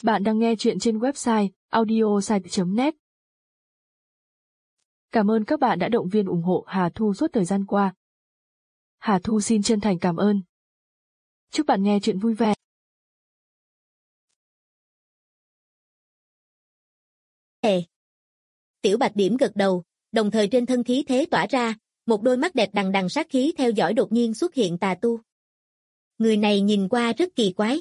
Bạn đang nghe chuyện trên website audiosite.net. Cảm ơn các bạn đã động viên ủng hộ Hà Thu suốt thời gian qua. Hà Thu xin chân thành cảm ơn. Chúc bạn nghe chuyện vui vẻ. Tiểu Bạch điểm gật đầu, đồng thời trên thân khí thế tỏa ra, một đôi mắt đẹp đằng đằng sát khí theo dõi đột nhiên xuất hiện Tà Tu. Người này nhìn qua rất kỳ quái.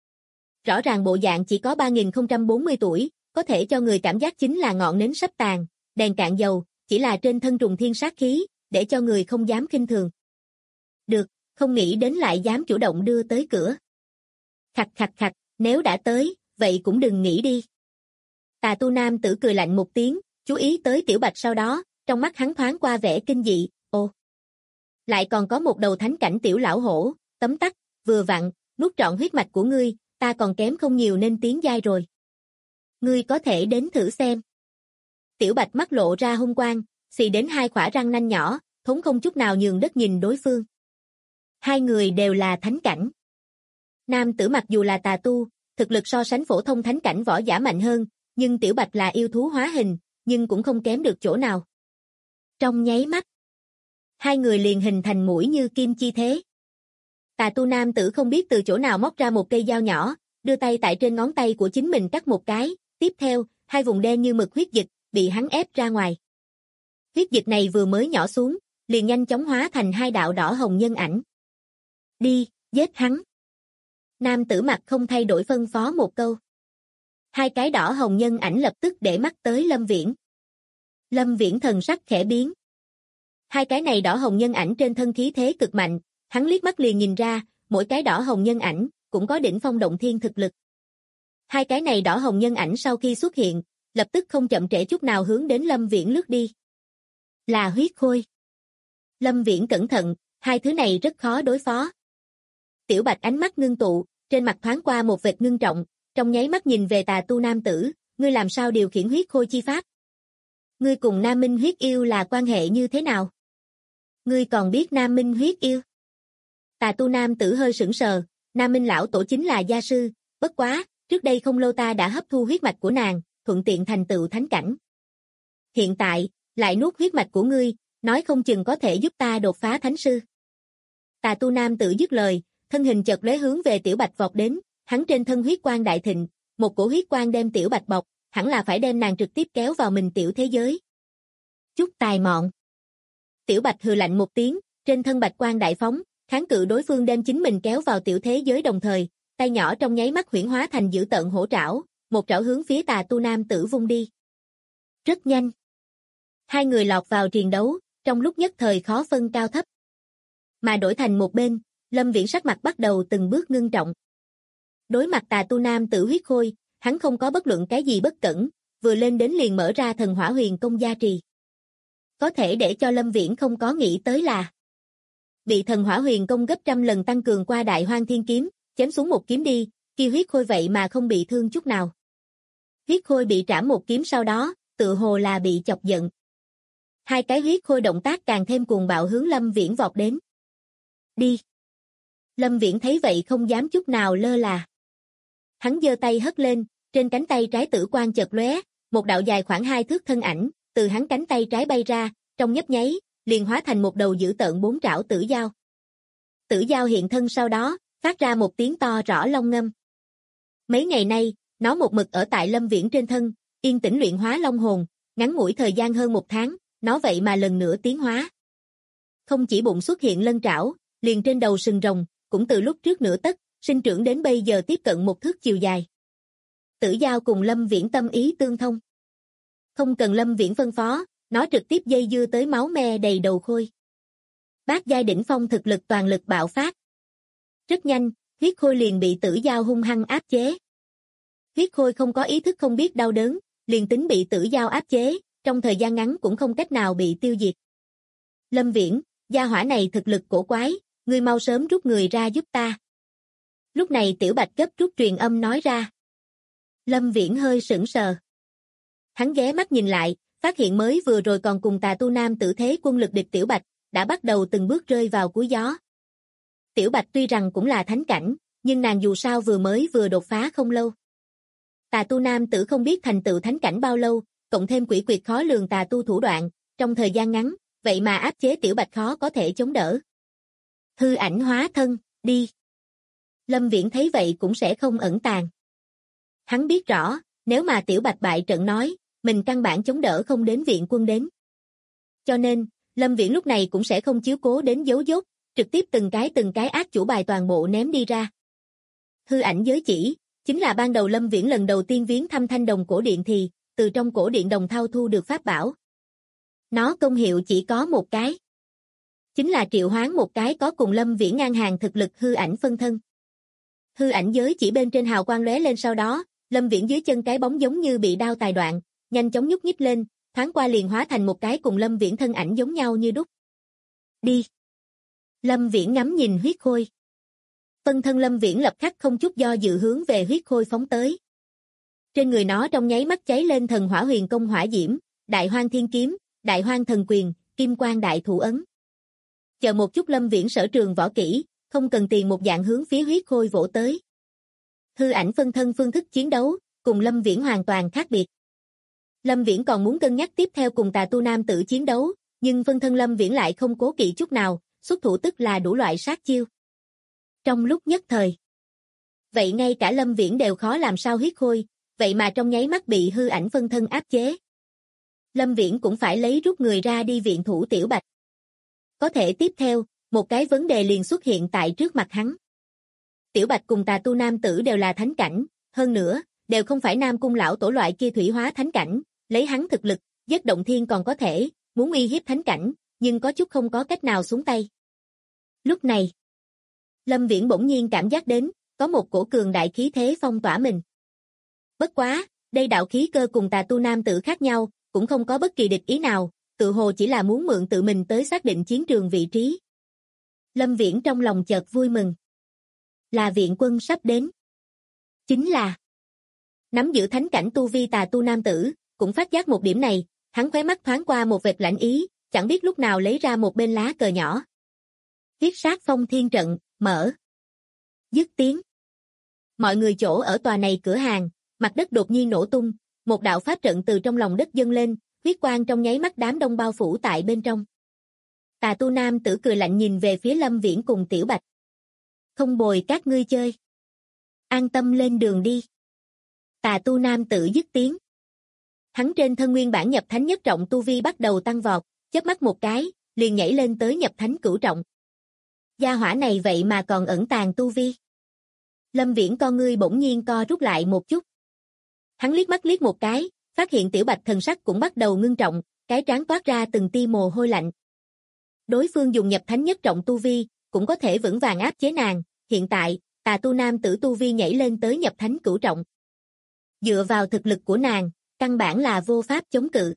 Rõ ràng bộ dạng chỉ có 3040 tuổi, có thể cho người cảm giác chính là ngọn nến sắp tàn, đèn cạn dầu, chỉ là trên thân trùng thiên sát khí, để cho người không dám khinh thường. Được, không nghĩ đến lại dám chủ động đưa tới cửa. Khặt khặt khặt, nếu đã tới, vậy cũng đừng nghĩ đi. Tà Tu nam tử cười lạnh một tiếng, chú ý tới Tiểu Bạch sau đó, trong mắt hắn thoáng qua vẻ kinh dị, ồ. Lại còn có một đầu thánh cảnh tiểu lão hổ, tấm tắc, vừa vặn, nuốt trọn huyết mạch của ngươi, ta còn kém không nhiều nên tiến giai rồi. Ngươi có thể đến thử xem. Tiểu Bạch mắt lộ ra hung quang, xì đến hai khỏa răng nanh nhỏ, thốn không chút nào nhường đất nhìn đối phương. Hai người đều là thánh cảnh. Nam tử mặc dù là tà tu, thực lực so sánh phổ thông thánh cảnh võ giả mạnh hơn, nhưng Tiểu Bạch là yêu thú hóa hình, nhưng cũng không kém được chỗ nào. Trong nháy mắt, hai người liền hình thành mũi như kim chi thế. Tà tu nam tử không biết từ chỗ nào móc ra một cây dao nhỏ, đưa tay tại trên ngón tay của chính mình cắt một cái, tiếp theo, hai vùng đen như mực huyết dịch, bị hắn ép ra ngoài. Huyết dịch này vừa mới nhỏ xuống, liền nhanh chóng hóa thành hai đạo đỏ hồng nhân ảnh. Đi, giết hắn. Nam tử mặt không thay đổi phân phó một câu. Hai cái đỏ hồng nhân ảnh lập tức để mắt tới Lâm Viễn. Lâm Viễn thần sắc khẽ biến. Hai cái này đỏ hồng nhân ảnh trên thân khí thế cực mạnh, hắn liếc mắt liền nhìn ra, mỗi cái đỏ hồng nhân ảnh cũng có đỉnh phong động thiên thực lực. Hai cái này đỏ hồng nhân ảnh sau khi xuất hiện, lập tức không chậm trễ chút nào hướng đến Lâm Viễn lướt đi. Là huyết khôi. Lâm Viễn cẩn thận, hai thứ này rất khó đối phó. Tiểu Bạch ánh mắt ngưng tụ, trên mặt thoáng qua một vệt ngưng trọng, trong nháy mắt nhìn về Tà Tu nam tử, ngươi làm sao điều khiển huyết khôi chi pháp? Ngươi cùng Nam Minh huyết yêu là quan hệ như thế nào? Ngươi còn biết Nam Minh huyết yêu? Tà Tu nam tử hơi sững sờ, Nam Minh lão tổ chính là gia sư, bất quá, trước đây không lâu ta đã hấp thu huyết mạch của nàng, thuận tiện thành tựu thánh cảnh. Hiện tại, lại nuốt huyết mạch của ngươi, nói không chừng có thể giúp ta đột phá thánh sư. Tà Tu nam tử dứt lời, thân hình chợt lóe hướng về Tiểu Bạch vọt đến, hắn trên thân huyết quang đại thịnh, một cổ huyết quang đem Tiểu Bạch bọc, hẳn là phải đem nàng trực tiếp kéo vào mình tiểu thế giới. Chút tài mọn. Tiểu Bạch hừ lạnh một tiếng, trên thân bạch quang đại phóng, kháng cự đối phương đem chính mình kéo vào tiểu thế giới đồng thời, tay nhỏ trong nháy mắt huyễn hóa thành dữ tợn hổ trảo, một trảo hướng phía Tà Tu nam tử vung đi. Rất nhanh. Hai người lọt vào triền đấu, trong lúc nhất thời khó phân cao thấp. Mà đổi thành một bên, Lâm Viễn sắc mặt bắt đầu từng bước ngưng trọng. Đối mặt Tà Tu nam tử huyết khôi, hắn không có bất luận cái gì bất cẩn, vừa lên đến liền mở ra thần hỏa huyền công gia trì. Có thể để cho Lâm Viễn không có nghĩ tới là bị thần hỏa huyền công gấp trăm lần tăng cường qua đại hoang thiên kiếm, chém xuống một kiếm đi, kia huyết khôi vậy mà không bị thương chút nào. Huyết khôi bị trảm một kiếm sau đó, tự hồ là bị chọc giận. Hai cái huyết khôi động tác càng thêm cuồng bạo hướng Lâm Viễn vọt đến. Đi. Lâm Viễn thấy vậy không dám chút nào lơ là. Hắn giơ tay hất lên, trên cánh tay trái tử quang chợt lóe, một đạo dài khoảng 2 thước thân ảnh, từ hắn cánh tay trái bay ra, trong nhấp nháy, liền hóa thành một đầu dữ tợn 4 trảo tử dao. Tử dao hiện thân sau đó, phát ra một tiếng to rõ long ngâm. Mấy ngày nay, nó một mực ở tại Lâm Viễn trên thân, yên tĩnh luyện hóa long hồn, ngắn ngủi thời gian hơn 1 tháng, nó vậy mà lần nữa tiến hóa. Không chỉ bụng xuất hiện lân trảo, liền trên đầu sừng rồng, cũng từ lúc trước nửa tấc, sinh trưởng đến bây giờ tiếp cận 1 thước chiều dài. Tử dao cùng Lâm Viễn tâm ý tương thông. Không cần Lâm Viễn phân phó, nó trực tiếp dây dưa tới máu me đầy đầu khôi. Bát giai đỉnh phong thực lực toàn lực bạo phát. Rất nhanh, huyết khôi liền bị tử dao hung hăng áp chế. Huyết khôi không có ý thức không biết đau đớn, liền tính bị tử dao áp chế, trong thời gian ngắn cũng không cách nào bị tiêu diệt. Lâm Viễn, gia hỏa này thực lực cổ quái, ngươi mau sớm rút người ra giúp ta. Lúc này Tiểu Bạch gấp rút truyền âm nói ra. Lâm Viễn hơi sững sờ. Hắn ghé mắt nhìn lại, phát hiện mới vừa rồi còn cùng Tà Tu nam tử thế quân lực địch Tiểu Bạch, đã bắt đầu từng bước rơi vào cuối gió. Tiểu Bạch tuy rằng cũng là thánh cảnh, nhưng nàng dù sao vừa đột phá không lâu. Tà tu nam tử không biết thành tựu thánh cảnh bao lâu, cộng thêm quỷ quyệt khó lường tà tu thủ đoạn, trong thời gian ngắn, vậy mà áp chế Tiểu Bạch khó có thể chống đỡ. Hư ảnh hóa thân, đi. Lâm Viễn thấy vậy cũng sẽ không ẩn tàng. Hắn biết rõ, nếu mà Tiểu Bạch bại trận nói, mình căn bản chống đỡ không đến viện quân đến. Cho nên, Lâm Viễn lúc này cũng sẽ không chiếu cố đến dấu dốt, trực tiếp từng cái ác chủ bài toàn bộ ném đi ra. Hư ảnh giới chỉ, chính là ban đầu Lâm Viễn lần đầu tiên viếng thăm Thanh Đồng cổ điện thì, từ trong cổ điện đồng thau thu được pháp bảo. Nó công hiệu chỉ có một cái. Chính là triệu hoán một cái có cùng Lâm Viễn ngang hàng thực lực hư ảnh phân thân. Hư ảnh giới chỉ bên trên hào quang lóe lên, sau đó, Lâm Viễn dưới chân cái bóng giống như bị đao tài đoạn, nhanh chóng nhúc nhích lên, thoáng qua liền hóa thành một cái cùng Lâm Viễn thân ảnh giống nhau như đúc. Đi. Lâm Viễn ngắm nhìn huyết khôi. Phân thân Lâm Viễn lập khắc không chút do dự hướng về huyết khôi phóng tới. Trên người nó trong nháy mắt cháy lên thần hỏa huyền công hỏa diễm, đại hoang thiên kiếm, đại hoang thần quyền, kim quang đại thủ ấn. Chờ một chút, Lâm Viễn sở trường võ kỹ, không cần tiền một dạng hướng phía huyết khôi vỗ tới. Hư ảnh phân thân phương thức chiến đấu, cùng Lâm Viễn hoàn toàn khác biệt. Lâm Viễn còn muốn cân nhắc tiếp theo cùng tà tu nam tử chiến đấu, nhưng phân thân Lâm Viễn lại không cố kỵ chút nào, xuất thủ tức là đủ loại sát chiêu. Trong lúc nhất thời. Vậy ngay cả Lâm Viễn đều khó làm sao huyết khôi, vậy mà trong nháy mắt bị hư ảnh phân thân áp chế. Lâm Viễn cũng phải lấy rút người ra đi viện thủ Tiểu Bạch. Có thể tiếp theo, một cái vấn đề liền xuất hiện tại trước mặt hắn. Tiểu Bạch cùng tà tu nam tử đều là thánh cảnh, hơn nữa, đều không phải Nam Cung lão tổ loại kia thủy hóa thánh cảnh, lấy hắn thực lực, giết động thiên còn có thể, muốn uy hiếp thánh cảnh, nhưng có chút không có cách nào xuống tay. Lúc này, Lâm Viễn bỗng nhiên cảm giác đến, có một cổ cường đại khí thế phong tỏa mình. Bất quá, đây đạo khí cơ cùng tà tu nam tử khác nhau, cũng không có bất kỳ địch ý nào, tự hồ chỉ là muốn mượn tự mình tới xác định chiến trường vị trí. Lâm Viễn trong lòng chợt vui mừng. Là viện quân sắp đến. Chính là nắm giữ thánh cảnh tu vi tà tu nam tử, cũng phát giác một điểm này, hắn khóe mắt thoáng qua một vệt lạnh ý, chẳng biết lúc nào lấy ra một bên lá cờ nhỏ. Huyết sát phong thiên trận, mở. Dứt tiếng. Mọi người chỗ ở tòa này cửa hàng, mặt đất đột nhiên nổ tung, một đạo pháp trận từ trong lòng đất dâng lên, huyết quang trong nháy mắt đám đông bao phủ tại bên trong. Tà tu nam tử cười lạnh nhìn về phía Lâm Viễn cùng Tiểu Bạch. Không bồi các ngươi chơi. An tâm lên đường đi. Tà tu nam tử dứt tiếng. Hắn trên thân nguyên bản nhập thánh nhất trọng tu vi bắt đầu tăng vọt, chớp mắt một cái, liền nhảy lên tới nhập thánh cửu trọng. Gia hỏa này vậy mà còn ẩn tàng tu vi. Lâm Viễn con ngươi bỗng nhiên co rút lại một chút. Hắn liếc mắt liếc một cái, phát hiện Tiểu Bạch thần sắc cũng bắt đầu ngưng trọng, cái trán toát ra từng tia mồ hôi lạnh. Đối phương dùng nhập thánh nhất trọng tu vi, cũng có thể vững vàng áp chế nàng, hiện tại, tà tu nam tử tu vi nhảy lên tới nhập thánh cửu trọng. Dựa vào thực lực của nàng, căn bản là vô pháp chống cự.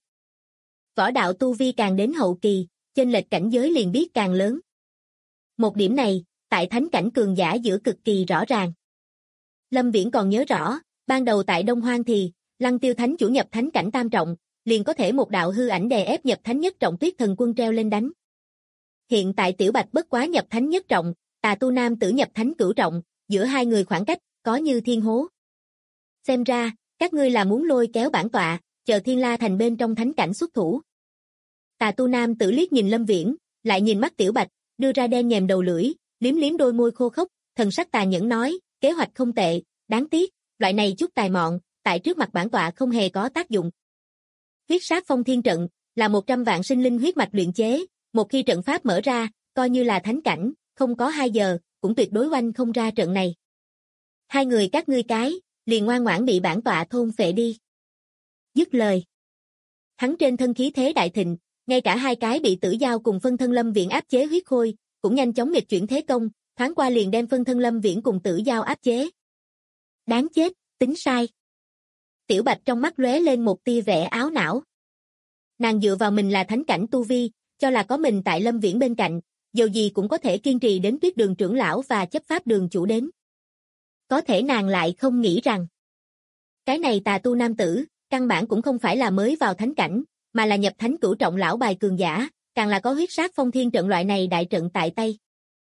Võ đạo tu vi càng đến hậu kỳ, chênh lệch cảnh giới liền biết càng lớn. Một điểm này, tại thánh cảnh cường giả giữa cực kỳ rõ ràng. Lâm Viễn còn nhớ rõ, ban đầu tại Đông Hoang thì, Lăng Tiêu Thánh chủ nhập thánh cảnh tam trọng, liền có thể một đạo hư ảnh đè ép nhập thánh nhất trọng Tuyết Thần Quân treo lên đánh. Hiện tại Tiểu Bạch bất quá nhập thánh nhất trọng, tà tu nam tử nhập thánh cửu trọng, giữa hai người khoảng cách, có như thiên hố. Xem ra, các ngươi là muốn lôi kéo bản tọa, chờ Thiên La Thành bên trong thánh cảnh xuất thủ. Tà tu nam tử liếc nhìn Lâm Viễn, lại nhìn mắt Tiểu Bạch, đưa ra đen nhèm đầu lưỡi, liếm liếm đôi môi khô khốc, thần sắc tà nhẫn nói, kế hoạch không tệ, đáng tiếc, loại này chút tài mọn, tại trước mặt bản tọa không hề có tác dụng. Huyết sát phong thiên trận, là 100 vạn sinh linh huyết mạch luyện chế, một khi trận pháp mở ra, coi như là thánh cảnh, không có 2 giờ, cũng tuyệt đối oanh không ra trận này. Hai người các ngươi cái, liền ngoan ngoãn bị bản tọa thôn phệ đi. Dứt lời. Hắn trên thân khí thế đại thịnh, ngay cả hai cái bị Tử Giao cùng phân thân Lâm Viễn áp chế huyết khôi, cũng nhanh chóng nghịch chuyển thế công, thoáng qua liền đem phân thân Lâm Viễn cùng Tử Giao áp chế. Đáng chết, tính sai. Tiểu Bạch trong mắt lóe lên một tia vẻ áo não. Nàng dựa vào mình là thánh cảnh tu vi, cho là có mình tại Lâm Viễn bên cạnh, dù gì cũng có thể kiên trì đến Tuyết Đường trưởng lão và chấp pháp đường chủ đến. Có thể nàng lại không nghĩ rằng, cái này tà tu nam tử, căn bản cũng không phải là mới vào thánh cảnh, mà là nhập thánh cửu trọng lão bài cường giả, càng là có huyết sát phong thiên trận loại này đại trận tại tay.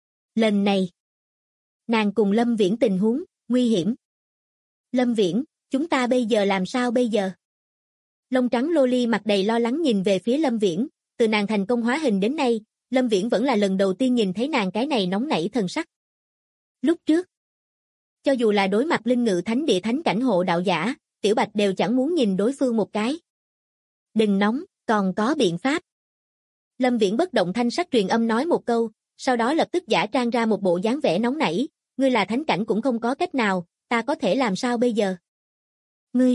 Lần này, nàng cùng Lâm Viễn tình huống, nguy hiểm. Lâm Viễn, chúng ta bây giờ làm sao bây giờ? Lông trắng Loli mặt đầy lo lắng nhìn về phía Lâm Viễn, từ nàng thành công hóa hình đến nay, Lâm Viễn vẫn là lần đầu tiên nhìn thấy nàng cái này nóng nảy thần sắc. Lúc trước, cho dù là đối mặt linh ngự thánh địa thánh cảnh hộ đạo giả, Tiểu Bạch đều chẳng muốn nhìn đối phương một cái. Đừng nóng, còn có biện pháp. Lâm Viễn bất động thanh sắc truyền âm nói một câu, sau đó lập tức giả trang ra một bộ dáng vẻ nóng nảy, ngươi là thánh cảnh cũng không có cách nào, ta có thể làm sao bây giờ? Ngươi.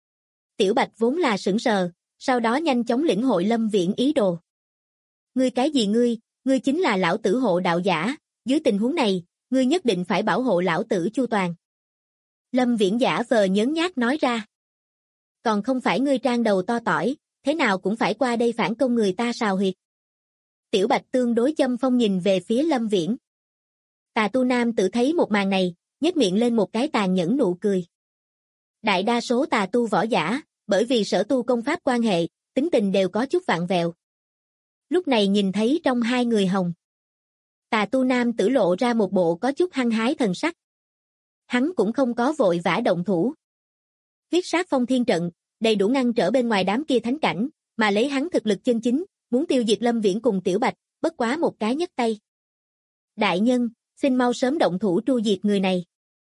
Tiểu Bạch vốn là sững sờ, sau đó nhanh chóng lĩnh hội Lâm Viễn ý đồ. Ngươi cái gì ngươi chính là lão tử hộ đạo giả, dưới tình huống này, ngươi nhất định phải bảo hộ lão tử chu toàn. Lâm Viễn giả vờ nhớn nhác nói ra. Còn không phải ngươi trang đầu to tỏi, thế nào cũng phải qua đây phản công người ta sào huyệt. Tiểu Bạch tương đối châm phong nhìn về phía Lâm Viễn. Tà tu nam tự thấy một màn này, nhếch miệng lên một cái tàn nhẫn nụ cười. Đại đa số tà tu võ giả, bởi vì sở tu công pháp quan hệ, tính tình đều có chút vặn vẹo. Lúc này nhìn thấy trong hai người hồng. Tà tu nam tử lộ ra một bộ có chút hăng hái thần sắc. Hắn cũng không có vội vã động thủ. Huyết sát phong thiên trận, đầy đủ ngăn trở bên ngoài đám kia thánh cảnh, mà lấy hắn thực lực chân chính, muốn tiêu diệt Lâm Viễn cùng Tiểu Bạch, bất quá một cái nhấc tay. Đại nhân, xin mau sớm động thủ tru diệt người này.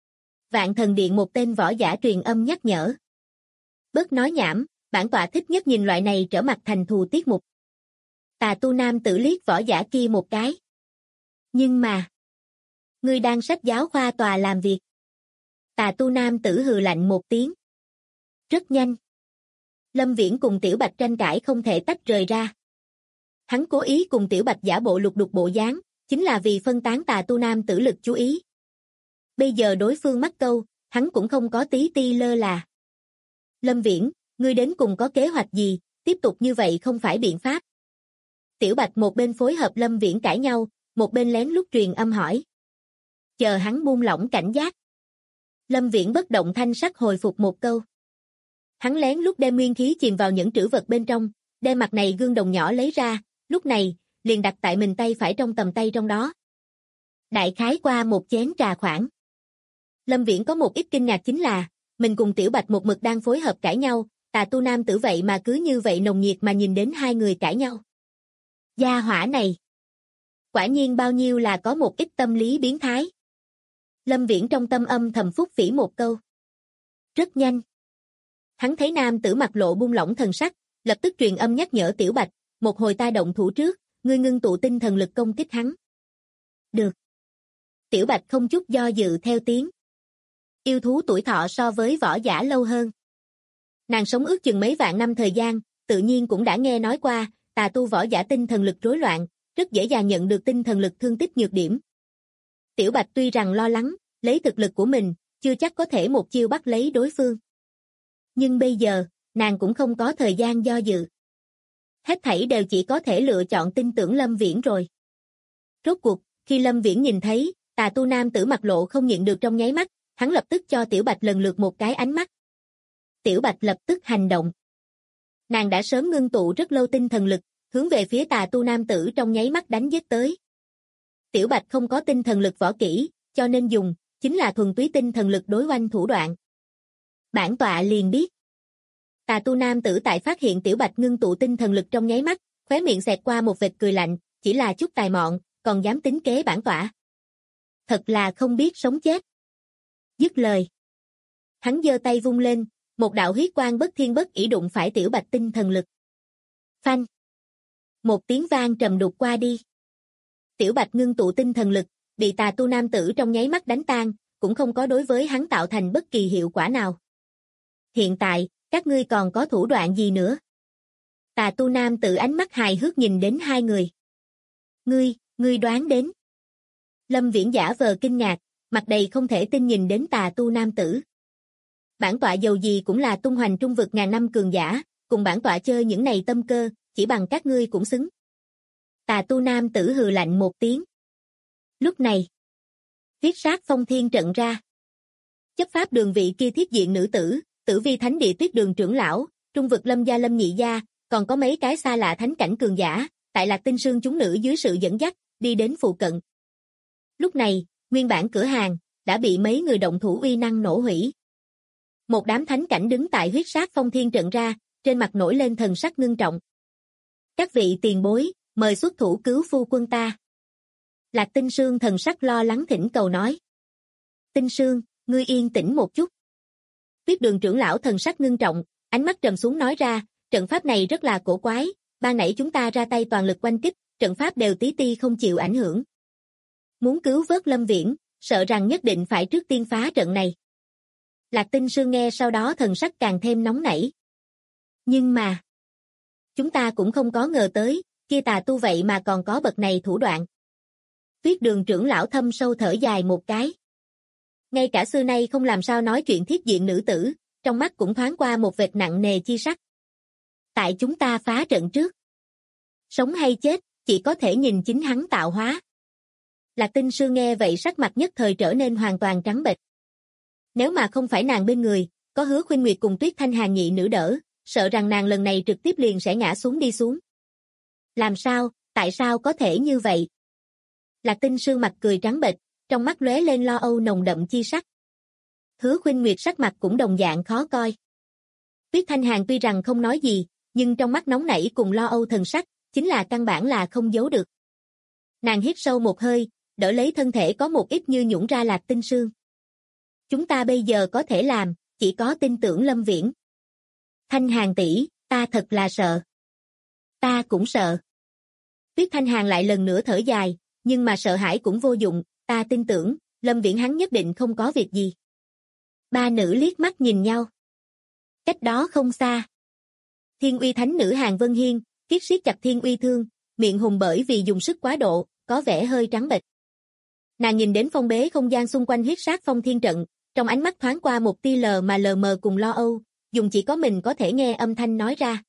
Vạn Thần Điện một tên võ giả truyền âm nhắc nhở. Bớt nói nhảm, bản tọa thích nhất nhìn loại này trở mặt thành thù tiết mục. Tà tu nam tử liếc võ giả kia một cái. Nhưng mà, ngươi đang sách giáo khoa tòa làm việc. Tà tu nam tử hừ lạnh một tiếng. Rất nhanh. Lâm Viễn cùng Tiểu Bạch tranh cãi không thể tách rời ra. Hắn cố ý cùng Tiểu Bạch giả bộ lục đục bộ dáng, chính là vì phân tán tà tu nam tử lực chú ý. Bây giờ đối phương mắc câu, hắn cũng không có tí ti lơ là. Lâm Viễn, ngươi đến cùng có kế hoạch gì, tiếp tục như vậy không phải biện pháp. Tiểu Bạch một bên phối hợp Lâm Viễn cãi nhau, một bên lén lút truyền âm hỏi. Chờ hắn buông lỏng cảnh giác. Lâm Viễn bất động thanh sắc hồi phục một câu. Hắn lén lút đem nguyên khí chìm vào những trữ vật bên trong, đem mặt này gương đồng nhỏ lấy ra, lúc này, liền đặt tại mình tay phải trong tầm tay trong đó. Đại khái qua một chén trà khoảng. Lâm Viễn có một ít kinh ngạc chính là, mình cùng Tiểu Bạch một mực đang phối hợp cãi nhau, tà tu nam tử vậy mà cứ như vậy nồng nhiệt mà nhìn đến hai người cãi nhau. Gia hỏa này. Quả nhiên bao nhiêu là có một ít tâm lý biến thái. Lâm Viễn trong tâm âm thầm phúc phỉ một câu. Rất nhanh. Hắn thấy nam tử mặt lộ buông lỏng thần sắc, lập tức truyền âm nhắc nhở Tiểu Bạch, một hồi ta động thủ trước, ngươi ngưng tụ tinh thần lực công kích hắn. Được. Tiểu Bạch không chút do dự theo tiếng. Yêu thú tuổi thọ so với võ giả lâu hơn. Nàng sống ước chừng mấy vạn năm thời gian, tự nhiên cũng đã nghe nói qua, tà tu võ giả tinh thần lực rối loạn, rất dễ dàng nhận được tinh thần lực thương tích nhược điểm. Tiểu Bạch tuy rằng lo lắng, lấy thực lực của mình, chưa chắc có thể một chiêu bắt lấy đối phương. Nhưng bây giờ, nàng cũng không có thời gian do dự. Hết thảy đều chỉ có thể lựa chọn tin tưởng Lâm Viễn rồi. Rốt cuộc, khi Lâm Viễn nhìn thấy, tà tu nam tử mặt lộ không nhịn được trong nháy mắt, hắn lập tức cho Tiểu Bạch lần lượt một cái ánh mắt. Tiểu Bạch lập tức hành động. Nàng đã sớm ngưng tụ rất lâu tinh thần lực, hướng về phía tà tu nam tử trong nháy mắt đánh giết tới. Tiểu Bạch không có tinh thần lực võ kỹ, cho nên dùng, chính là thuần túy tinh thần lực đối oanh thủ đoạn. Bản tọa liền biết. Tà tu nam tử tại phát hiện Tiểu Bạch ngưng tụ tinh thần lực trong nháy mắt, khóe miệng xẹt qua một vệt cười lạnh, chỉ là chút tài mọn, còn dám tính kế bản tọa. Thật là không biết sống chết. Dứt lời. Hắn giơ tay vung lên, một đạo huyết quang bất thiên bất ỷ đụng phải Tiểu Bạch tinh thần lực. Phanh. Một tiếng vang trầm đục qua đi. Tiểu Bạch ngưng tụ tinh thần lực, bị tà tu nam tử trong nháy mắt đánh tan, cũng không có đối với hắn tạo thành bất kỳ hiệu quả nào. Hiện tại, các ngươi còn có thủ đoạn gì nữa? Tà tu nam tử ánh mắt hài hước nhìn đến hai người. Ngươi đoán đến. Lâm Viễn giả vờ kinh ngạc, mặt đầy không thể tin nhìn đến tà tu nam tử. Bản tọa dầu gì cũng là tung hoành trung vực ngàn năm cường giả, cùng bản tọa chơi những này tâm cơ, chỉ bằng các ngươi cũng xứng. Tà tu nam tử hừ lạnh một tiếng. Lúc này, huyết sát phong thiên trận ra. Chấp pháp đường vị kia thiết diện nữ tử, Tử Vi Thánh Địa Tuyết Đường trưởng lão, trung vực Lâm gia Lâm nhị gia, còn có mấy cái xa lạ thánh cảnh cường giả, tại Lạc Tinh Sương chúng nữ dưới sự dẫn dắt, đi đến phụ cận. Lúc này, nguyên bản cửa hàng đã bị mấy người động thủ uy năng nổ hủy. Một đám thánh cảnh đứng tại huyết sát phong thiên trận ra, trên mặt nổi lên thần sắc ngưng trọng. Các vị tiền bối, mời xuất thủ cứu phu quân ta. Lạc Tinh Sương thần sắc lo lắng thỉnh cầu nói. Tinh Sương, ngươi yên tĩnh một chút. Tuyết Đường trưởng lão thần sắc ngưng trọng, ánh mắt trầm xuống nói ra, trận pháp này rất là cổ quái, ban nãy chúng ta ra tay toàn lực oanh kích, trận pháp đều tí ti không chịu ảnh hưởng. Muốn cứu vớt Lâm Viễn, sợ rằng nhất định phải trước tiên phá trận này. Lạc Tinh Sương nghe sau đó thần sắc càng thêm nóng nảy. Nhưng mà, chúng ta cũng không có ngờ tới, kia tà tu vậy mà còn có bậc này thủ đoạn. Tuyết Đường trưởng lão thâm sâu thở dài một cái. Ngay cả xưa nay không làm sao nói chuyện thiết diện nữ tử, trong mắt cũng thoáng qua một vệt nặng nề chi sắc. Tại chúng ta phá trận trước. Sống hay chết, chỉ có thể nhìn chính hắn tạo hóa. Lạc Tinh Sương nghe vậy sắc mặt nhất thời trở nên hoàn toàn trắng bệch. Nếu mà không phải nàng bên người, có Hứa Khuynh Nguyệt cùng Tuyết Thanh Hàn nhị nữ đỡ, sợ rằng nàng lần này trực tiếp liền sẽ ngã xuống đi xuống. Làm sao, tại sao có thể như vậy? Lạc Tinh Sương mặt cười trắng bệch, trong mắt lóe lên lo âu nồng đậm chi sắc. Hứa Khuynh Nguyệt sắc mặt cũng đồng dạng khó coi. Tuyết Thanh Hàn tuy rằng không nói gì, nhưng trong mắt nóng nảy cùng lo âu thần sắc, chính là căn bản là không giấu được. Nàng hít sâu một hơi, đỡ lấy thân thể có một ít như nhũn ra Lạc Tinh Sương. Chúng ta bây giờ có thể làm, chỉ có tin tưởng Lâm Viễn. Thanh Hàn tỷ, ta thật là sợ. Ta cũng sợ. Tuyết Thanh Hàn lại lần nữa thở dài, nhưng mà sợ hãi cũng vô dụng, ta tin tưởng, Lâm Viễn hắn nhất định không có việc gì. Ba nữ liếc mắt nhìn nhau. Cách đó không xa. Thiên Uy Thánh nữ Hàn Vân Hiên, kiết siết chặt Thiên Uy Thương, miệng hùng bởi vì dùng sức quá độ, có vẻ hơi trắng bệch. Nàng nhìn đến phong bế không gian xung quanh huyết sát phong thiên trận, trong ánh mắt thoáng qua một tia lờ mờ cùng lo âu, dùng chỉ có mình có thể nghe âm thanh nói ra.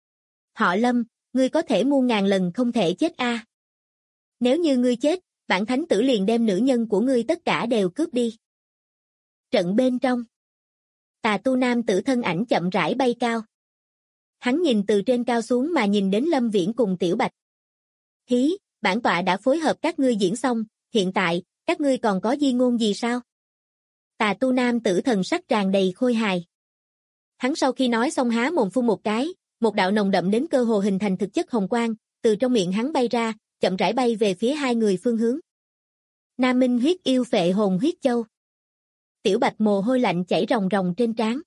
Họ Lâm, ngươi có thể muôn ngàn lần không thể chết a. Nếu như ngươi chết, bản thánh tử liền đem nữ nhân của ngươi tất cả đều cướp đi. Trận bên trong. Tà tu nam tử thân ảnh chậm rãi bay cao. Hắn nhìn từ trên cao xuống mà nhìn đến Lâm Viễn cùng Tiểu Bạch. Hí, bản tọa đã phối hợp các ngươi diễn xong, hiện tại, các ngươi còn có di ngôn gì sao? Tà tu nam tử thần sắc tràn đầy khôi hài. Hắn sau khi nói xong há mồm phun một cái, một đạo nồng đậm đến cơ hồ hình thành thực chất hồng quang, từ trong miệng hắn bay ra, chậm rãi bay về phía hai người phương hướng. Nam Minh huyết yêu phệ hồn huyết châu. Tiểu Bạch mồ hôi lạnh chảy ròng ròng trên trán.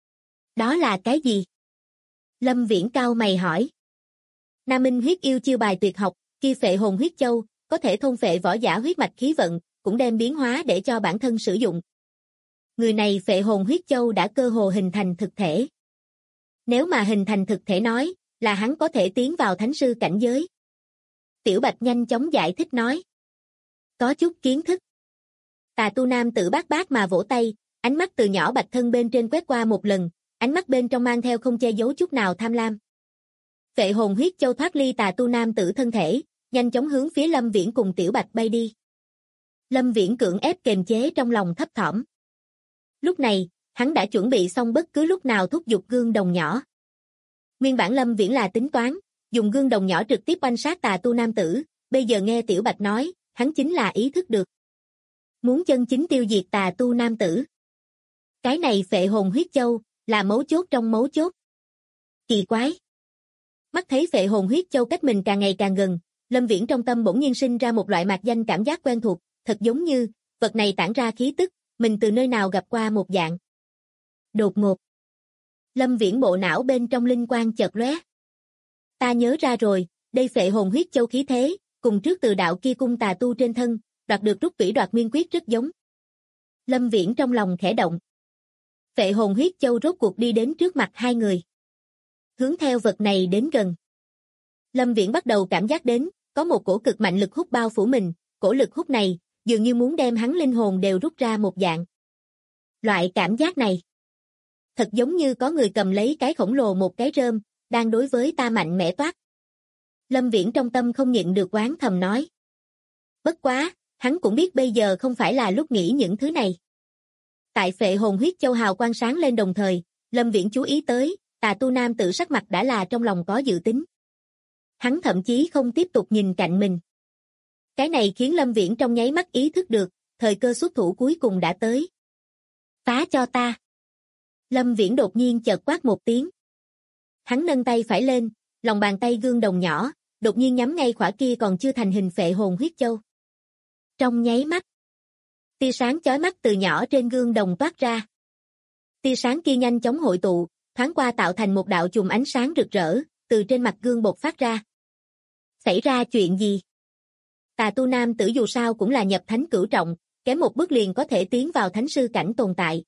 Đó là cái gì? Lâm Viễn cao mày hỏi. Nam Minh huyết yêu chiêu bài tuyệt học, kia phệ hồn huyết châu, có thể thôn phệ võ giả huyết mạch khí vận, cũng đem biến hóa để cho bản thân sử dụng. Người này phệ hồn huyết châu đã cơ hồ hình thành thực thể. Nếu mà hình thành thực thể nói, là hắn có thể tiến vào thánh sư cảnh giới. Tiểu Bạch nhanh chóng giải thích nói. Có chút kiến thức. Tà tu nam tử bát mà vỗ tay, ánh mắt từ nhỏ bạch thân bên trên quét qua một lần, ánh mắt bên trong mang theo không che giấu chút nào tham lam. Phệ hồn huyết châu thoát ly tà tu nam tử thân thể, nhanh chóng hướng phía Lâm Viễn cùng Tiểu Bạch bay đi. Lâm Viễn cưỡng ép kềm chế trong lòng thấp thỏm. Lúc này, hắn đã chuẩn bị xong bất cứ lúc nào thúc giục gương đồng nhỏ. Nguyên bản Lâm Viễn là tính toán, dùng gương đồng nhỏ trực tiếp oanh sát tà tu nam tử, bây giờ nghe Tiểu Bạch nói, hắn chính là ý thức được. Muốn chân chính tiêu diệt tà tu nam tử. Cái này phệ hồn huyết châu, là mấu chốt trong mấu chốt. Kỳ quái. Mắt thấy phệ hồn huyết châu cách mình càng ngày càng gần, Lâm Viễn trong tâm bỗng nhiên sinh ra một loại mạc danh cảm giác quen thuộc, thật giống như, vật này tản ra khí tức, mình từ nơi nào gặp qua một dạng. Đột ngột. Lâm Viễn bộ não bên trong linh quang chợt lóe. Ta nhớ ra rồi, đây phệ hồn huyết châu khí thế, cùng trước từ đạo kia cung tà tu trên thân, đoạt được rút vĩ đoạt nguyên quyết rất giống. Lâm Viễn trong lòng khẽ động. Phệ hồn huyết châu rốt cuộc đi đến trước mặt hai người. Hướng theo vật này đến gần. Lâm Viễn bắt đầu cảm giác đến, có một cổ cực mạnh lực hút bao phủ mình, cổ lực hút này, dường như muốn đem hắn linh hồn đều rút ra một dạng. Loại cảm giác này, thật giống như có người cầm lấy cái khổng lồ một cái rơm, đang đối với ta mạnh mẽ toát. Lâm Viễn trong tâm không nhịn được oán thầm nói. Bất quá, hắn cũng biết bây giờ không phải là lúc nghĩ những thứ này. Tại phệ hồn huyết châu hào quang sáng lên đồng thời, Lâm Viễn chú ý tới, tà tu nam tử sắc mặt đã là trong lòng có dự tính. Hắn thậm chí không tiếp tục nhìn cạnh mình. Cái này khiến Lâm Viễn trong nháy mắt ý thức được, thời cơ xuất thủ cuối cùng đã tới. Phá cho ta. Lâm Viễn đột nhiên chợt quát một tiếng. Hắn nâng tay phải lên, lòng bàn tay gương đồng nhỏ, đột nhiên nhắm ngay khỏa kia còn chưa thành hình phệ hồn huyết châu. Trong nháy mắt, tia sáng chói mắt từ nhỏ trên gương đồng toát ra. Tia sáng kia nhanh chóng hội tụ, thoáng qua tạo thành một đạo chùm ánh sáng rực rỡ, từ trên mặt gương bộc phát ra. Xảy ra chuyện gì? Tà tu nam tử dù sao cũng là nhập thánh cửu trọng, kém một bước liền có thể tiến vào thánh sư cảnh tồn tại.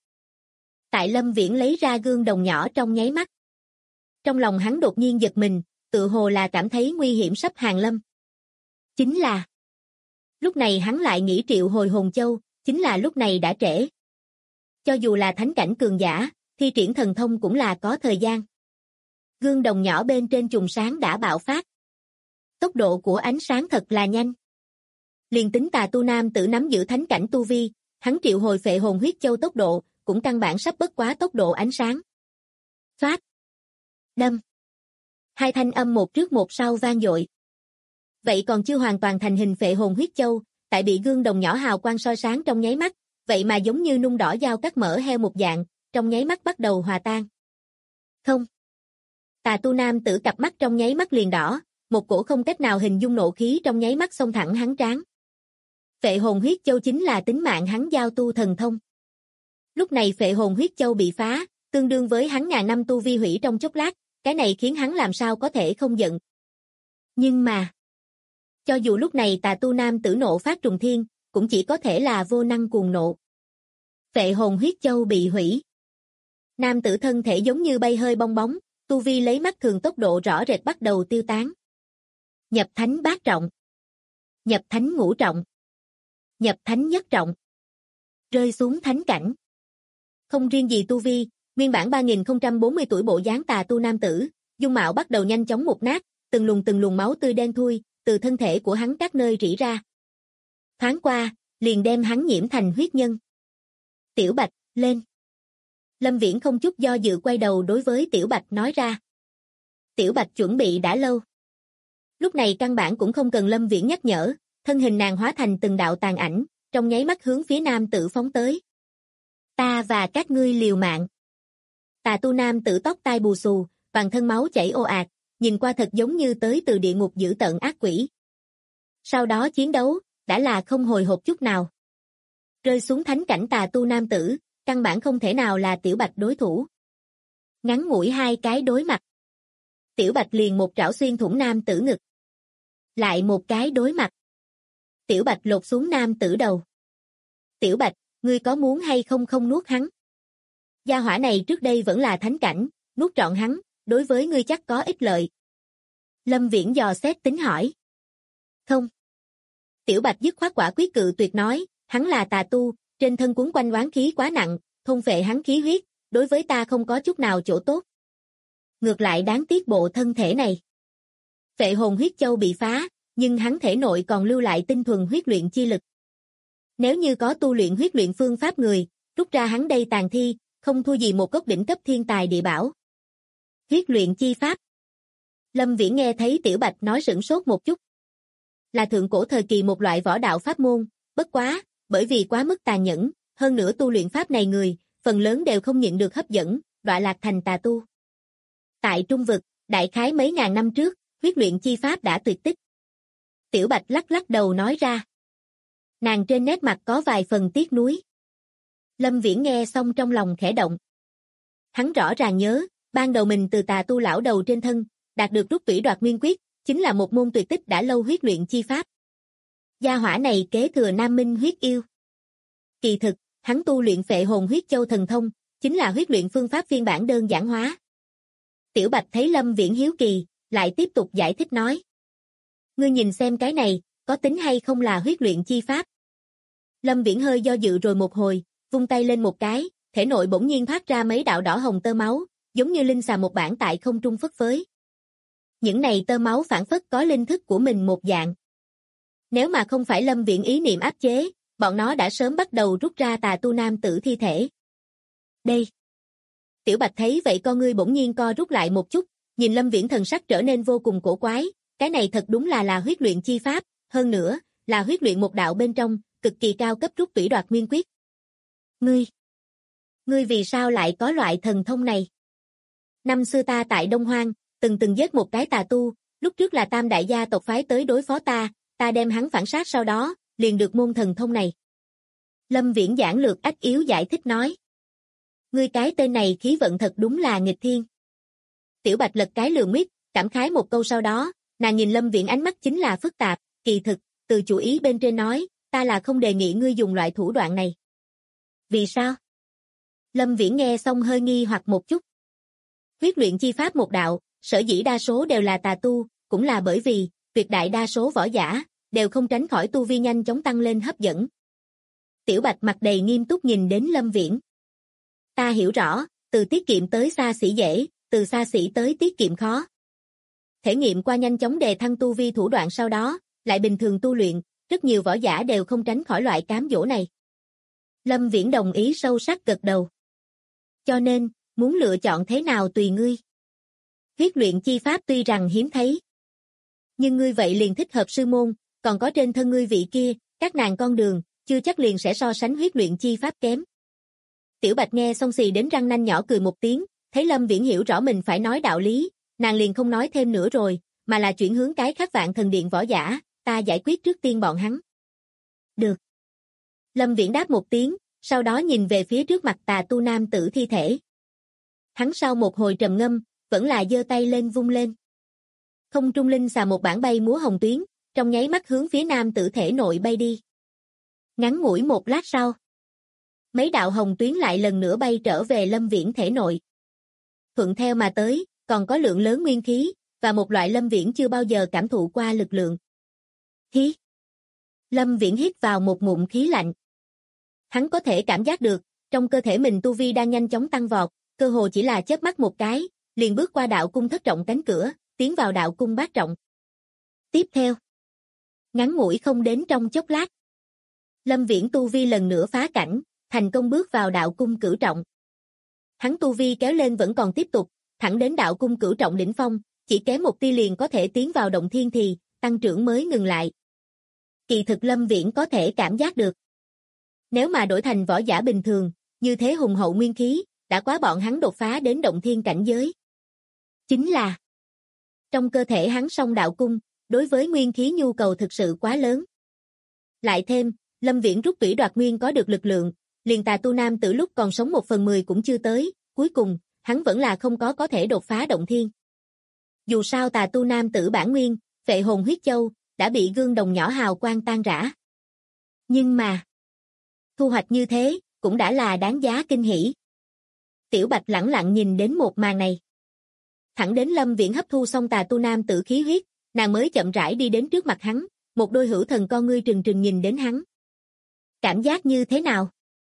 Tại Lâm Viễn lấy ra gương đồng nhỏ trong nháy mắt. Trong lòng hắn đột nhiên giật mình, tự hồ là cảm thấy nguy hiểm sắp hàng lâm. Chính là lúc này hắn lại nghĩ triệu hồi hồn châu, chính là lúc này đã trễ. Cho dù là thánh cảnh cường giả, thi triển thần thông cũng là có thời gian. Gương đồng nhỏ bên trên chùm sáng đã bạo phát. Tốc độ của ánh sáng thật là nhanh. Liền tính tà tu nam tử nắm giữ thánh cảnh tu vi, hắn triệu hồi phệ hồn huyết châu tốc độ, cũng căn bản sắp bất quá tốc độ ánh sáng. Xoát. Đâm. Hai thanh âm một trước một sau vang dội. Vậy còn chưa hoàn toàn thành hình phệ hồn huyết châu, tại bị gương đồng nhỏ hào quang soi sáng trong nháy mắt, vậy mà giống như nung đỏ dao cắt mỡ heo một dạng, trong nháy mắt bắt đầu hòa tan. Không. Tà tu nam tử cặp mắt trong nháy mắt liền đỏ, một cổ không cách nào hình dung nộ khí trong nháy mắt xông thẳng hắn trán. Phệ hồn huyết châu chính là tính mạng hắn giao tu thần thông. Lúc này phệ hồn huyết châu bị phá, tương đương với hắn ngàn năm tu vi hủy trong chốc lát, cái này khiến hắn làm sao có thể không giận. Nhưng mà, cho dù lúc này tà tu nam tử nộ phát trùng thiên, cũng chỉ có thể là vô năng cuồng nộ. Phệ hồn huyết châu bị hủy. Nam tử thân thể giống như bay hơi bong bóng, tu vi lấy mắt thường tốc độ rõ rệt bắt đầu tiêu tán. Nhập thánh bát trọng. Nhập thánh ngũ trọng. Nhập thánh nhất trọng. Rơi xuống thánh cảnh. Không riêng gì tu vi, nguyên bản 3040 tuổi bộ dáng tà tu nam tử, dung mạo bắt đầu nhanh chóng mục nát, từng luồng máu tươi đen thui, từ thân thể của hắn các nơi rỉ ra. Thoáng qua, liền đem hắn nhiễm thành huyết nhân. Tiểu Bạch, lên. Lâm Viễn không chút do dự quay đầu đối với Tiểu Bạch nói ra. Tiểu Bạch chuẩn bị đã lâu. Lúc này căn bản cũng không cần Lâm Viễn nhắc nhở, thân hình nàng hóa thành từng đạo tàn ảnh, trong nháy mắt hướng phía nam tử phóng tới. Ta và các ngươi liều mạng. Tà tu nam tử tóc tai bù xù, toàn thân máu chảy ồ ạt, nhìn qua thật giống như tới từ địa ngục dữ tợn ác quỷ. Sau đó chiến đấu, đã là không hồi hộp chút nào. Rơi xuống thánh cảnh tà tu nam tử, căn bản không thể nào là Tiểu Bạch đối thủ. Ngắn ngủi hai cái đối mặt. Tiểu Bạch liền một trảo xuyên thủng nam tử ngực. Lại một cái đối mặt. Tiểu Bạch lột xuống nam tử đầu. Tiểu Bạch, ngươi có muốn hay không không nuốt hắn? Gia hỏa này trước đây vẫn là thánh cảnh, nuốt trọn hắn, đối với ngươi chắc có ích lợi. Lâm Viễn dò xét tính hỏi. Không. Tiểu Bạch dứt khoát quả quyết cự tuyệt nói, hắn là tà tu, trên thân cuốn quanh oán khí quá nặng, thôn phệ hắn khí huyết, đối với ta không có chút nào chỗ tốt. Ngược lại đáng tiếc bộ thân thể này. Phệ hồn huyết châu bị phá, nhưng hắn thể nội còn lưu lại tinh thuần huyết luyện chi lực. Nếu như có tu luyện huyết luyện phương pháp người, rút ra hắn đây tàn thi, không thua gì một cốc đỉnh cấp thiên tài địa bảo. Huyết luyện chi pháp. Lâm Viễn nghe thấy Tiểu Bạch nói sửng sốt một chút. Là thượng cổ thời kỳ một loại võ đạo pháp môn, bất quá, bởi vì quá mức tàn nhẫn, hơn nữa tu luyện pháp này người, phần lớn đều không nhịn được hấp dẫn, đọa lạc thành tà tu. Tại Trung Vực, đại khái mấy ngàn năm trước, huyết luyện chi pháp đã tuyệt tích. Tiểu Bạch lắc lắc đầu nói ra. Nàng trên nét mặt có vài phần tiếc nuối. Lâm Viễn nghe xong trong lòng khẽ động. Hắn rõ ràng nhớ, ban đầu mình từ tà tu lão đầu trên thân, đạt được rút tủy đoạt nguyên quyết, chính là một môn tuyệt tích đã lâu huyết luyện chi pháp. Gia hỏa này kế thừa Nam Minh huyết yêu. Kỳ thực, hắn tu luyện phệ hồn huyết châu thần thông, chính là huyết luyện phương pháp phiên bản đơn giản hóa. Tiểu Bạch thấy Lâm Viễn hiếu kỳ, lại tiếp tục giải thích nói. Ngươi nhìn xem cái này, có tính hay không là huyết luyện chi pháp? Lâm Viễn hơi do dự rồi một hồi, vung tay lên một cái, thể nội bỗng nhiên thoát ra mấy đạo đỏ hồng tơ máu, giống như linh xà một bản tại không trung phất phới. Những này tơ máu phản phất có linh thức của mình một dạng. Nếu mà không phải Lâm Viễn ý niệm áp chế, bọn nó đã sớm bắt đầu rút ra tà tu nam tử thi thể. Đây. Tiểu Bạch thấy vậy con ngươi bỗng nhiên co rút lại một chút, nhìn Lâm Viễn thần sắc trở nên vô cùng cổ quái, cái này thật đúng là huyết luyện chi pháp, hơn nữa, là huyết luyện một đạo bên trong, cực kỳ cao cấp rút tủy đoạt nguyên quyết. Ngươi. Ngươi vì sao lại có loại thần thông này? Năm xưa ta tại Đông Hoang, từng giết một cái tà tu, lúc trước là Tam đại gia tộc phái tới đối phó ta đem hắn phản sát sau đó, liền được môn thần thông này. Lâm Viễn giản lược ách yếu giải thích nói. Ngươi cái tên này khí vận thật đúng là nghịch thiên. Tiểu Bạch lật cái lườm mít, cảm khái một câu sau đó, nàng nhìn Lâm Viễn ánh mắt chính là phức tạp, kỳ thực, từ chủ ý bên trên nói, ta là không đề nghị ngươi dùng loại thủ đoạn này. Vì sao? Lâm Viễn nghe xong hơi nghi hoặc một chút. Huyết luyện chi pháp một đạo, sở dĩ đa số đều là tà tu, cũng là bởi vì, tuyệt đại đa số võ giả, đều không tránh khỏi tu vi nhanh chóng tăng lên hấp dẫn. Tiểu Bạch mặt đầy nghiêm túc nhìn đến Lâm Viễn. Ta hiểu rõ, từ tiết kiệm tới xa xỉ dễ, từ xa xỉ tới tiết kiệm khó. Thể nghiệm qua nhanh chóng đề thăng tu vi thủ đoạn sau đó, lại bình thường tu luyện, rất nhiều võ giả đều không tránh khỏi loại cám dỗ này. Lâm Viễn đồng ý sâu sắc gật đầu. Cho nên, muốn lựa chọn thế nào tùy ngươi. Huyết luyện chi pháp tuy rằng hiếm thấy, nhưng ngươi vậy liền thích hợp sư môn, còn có trên thân ngươi vị kia, các nàng con đường, chưa chắc liền sẽ so sánh huyết luyện chi pháp kém. Tiểu Bạch nghe xong xì đến răng nanh nhỏ cười một tiếng, thấy Lâm Viễn hiểu rõ mình phải nói đạo lý, nàng liền không nói thêm nữa rồi, mà là chuyển hướng cái khác Vạn Thần Điện võ giả, ta giải quyết trước tiên bọn hắn. Được. Lâm Viễn đáp một tiếng, sau đó nhìn về phía trước mặt tà tu nam tử thi thể. Hắn sau một hồi trầm ngâm, vẫn là giơ tay lên vung lên. Không trung linh xà một bản bay múa hồng tuyến, trong nháy mắt hướng phía nam tử thể nội bay đi. Ngắn ngủi một lát sau, mấy đạo hồng tuyến lại lần nữa bay trở về Lâm Viễn thể nội. Thuận theo mà tới, còn có lượng lớn nguyên khí, và một loại Lâm Viễn chưa bao giờ cảm thụ qua lực lượng. Hí! Lâm Viễn hít vào một ngụm khí lạnh. Hắn có thể cảm giác được, trong cơ thể mình tu vi đang nhanh chóng tăng vọt, cơ hồ chỉ là chớp mắt một cái, liền bước qua đạo cung thất trọng cánh cửa, tiến vào đạo cung bát trọng. Tiếp theo, ngắn ngủi không đến trong chốc lát, Lâm Viễn tu vi lần nữa phá cảnh, thành công bước vào đạo cung cửu trọng. Hắn tu vi kéo lên vẫn còn tiếp tục, thẳng đến đạo cung cửu trọng đỉnh phong, chỉ kém một tia liền có thể tiến vào động thiên thì, tăng trưởng mới ngừng lại. Kỳ thực Lâm Viễn có thể cảm giác được. Nếu mà đổi thành võ giả bình thường, như thế hùng hậu nguyên khí, đã quá bọn hắn đột phá đến động thiên cảnh giới. Chính là, trong cơ thể hắn song đạo cung, đối với nguyên khí nhu cầu thực sự quá lớn. Lại thêm, Lâm Viễn rút tủy đoạt nguyên có được lực lượng, liền tà tu nam tử lúc còn sống 1/10 cũng chưa tới, cuối cùng, hắn vẫn là không có thể đột phá động thiên. Dù sao tà tu nam tử bản nguyên, Phệ hồn huyết châu, đã bị gương đồng nhỏ hào quang tan rã. Nhưng mà, thu hoạch như thế, cũng đã là đáng giá kinh hỉ. Tiểu Bạch lẳng lặng nhìn đến một màn này. Thẳng đến Lâm Viễn hấp thu xong tà tu nam tử khí huyết, nàng mới chậm rãi đi đến trước mặt hắn, một đôi hữu thần con ngươi trừng trừng nhìn đến hắn. Cảm giác như thế nào?